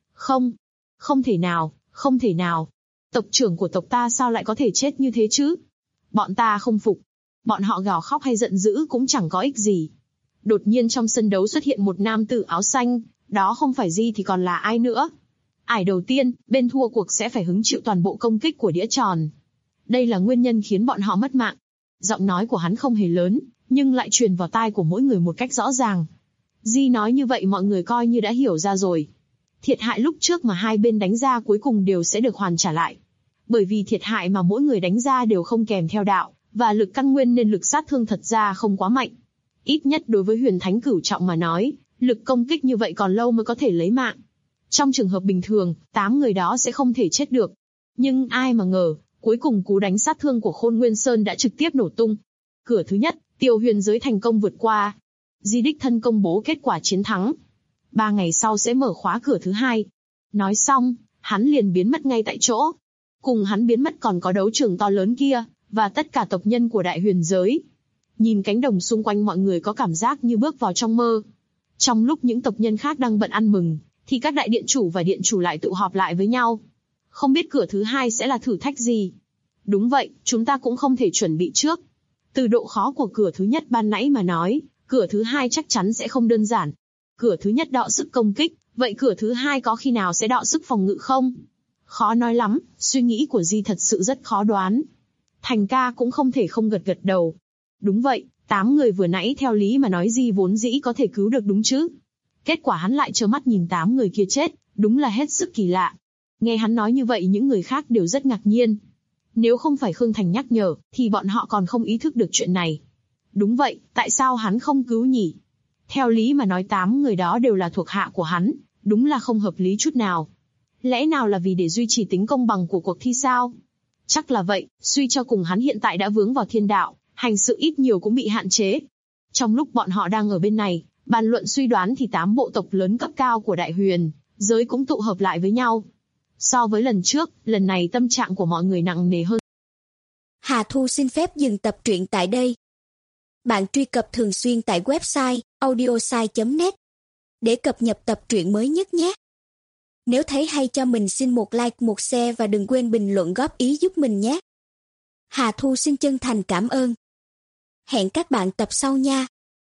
Không thể nào, không thể nào. Tộc trưởng của tộc ta sao lại có thể chết như thế chứ? Bọn ta không phục. Bọn họ gào khóc hay giận dữ cũng chẳng có ích gì. Đột nhiên trong sân đấu xuất hiện một nam tử áo xanh, đó không phải Di thì còn là ai nữa? Ải đầu tiên, bên thua cuộc sẽ phải hứng chịu toàn bộ công kích của đĩa tròn. Đây là nguyên nhân khiến bọn họ mất mạng. Giọng nói của hắn không hề lớn, nhưng lại truyền vào tai của mỗi người một cách rõ ràng. Di nói như vậy mọi người coi như đã hiểu ra rồi. Thiệt hại lúc trước mà hai bên đánh ra cuối cùng đều sẽ được hoàn trả lại. Bởi vì thiệt hại mà mỗi người đánh ra đều không kèm theo đạo, và lực căn nguyên nên lực sát thương thật ra không quá mạnh. Ít nhất đối với huyền thánh cửu trọng mà nói, lực công kích như vậy còn lâu mới có thể lấy mạng. Trong trường hợp bình thường, 8 người đó sẽ không thể chết được. Nhưng ai mà ngờ, cuối cùng cú đánh sát thương của Khôn Nguyên Sơn đã trực tiếp nổ tung. Cửa thứ nhất, Tiêu Huyền giới thành công vượt qua. Di đích thân công bố kết quả chiến thắng. 3 ngày sau sẽ mở khóa cửa thứ hai. Nói xong, hắn liền biến mất ngay tại chỗ. Cùng hắn biến mất còn có đấu trường to lớn kia, và tất cả tộc nhân của Đại Huyền giới. Nhìn cánh đồng xung quanh mọi người có cảm giác như bước vào trong mơ. Trong lúc những tộc nhân khác đang bận ăn mừng, thì các đại điện chủ và điện chủ lại tụ họp lại với nhau. Không biết cửa thứ hai sẽ là thử thách gì? Đúng vậy, chúng ta cũng không thể chuẩn bị trước. Từ độ khó của cửa thứ nhất ban nãy mà nói, cửa thứ hai chắc chắn sẽ không đơn giản. Cửa thứ nhất đọ sức công kích, vậy cửa thứ hai có khi nào sẽ đọ sức phòng ngự không? Khó nói lắm, suy nghĩ của Di thật sự rất khó đoán. Thành ca cũng không thể không gật gật đầu. Đúng vậy, 8 người vừa nãy theo lý mà nói Di vốn dĩ có thể cứu được đúng chứ. Kết quả hắn lại trơ mắt nhìn 8 người kia chết, đúng là hết sức kỳ lạ. Nghe hắn nói như vậy những người khác đều rất ngạc nhiên. Nếu không phải Khương Thành nhắc nhở, thì bọn họ còn không ý thức được chuyện này. Đúng vậy, tại sao hắn không cứu nhỉ? Theo lý mà nói 8 người đó đều là thuộc hạ của hắn, đúng là không hợp lý chút nào. Lẽ nào là vì để duy trì tính công bằng của cuộc thi sao? Chắc là vậy, suy cho cùng hắn hiện tại đã vướng vào thiên đạo, hành sự ít nhiều cũng bị hạn chế. Trong lúc bọn họ đang ở bên này, bàn luận suy đoán thì 8 bộ tộc lớn cấp cao của Đại Huyền giới cũng tụ hợp lại với nhau. So với lần trước, lần này tâm trạng của mọi người nặng nề hơn. Hà Thu xin phép dừng tập truyện tại đây. Bạn truy cập thường xuyên tại website audiosai.net để cập nhật tập truyện mới nhất nhé. Nếu thấy hay cho mình xin một like, một share và đừng quên bình luận góp ý giúp mình nhé. Hà Thu xin chân thành cảm ơn. Hẹn các bạn tập sau nha.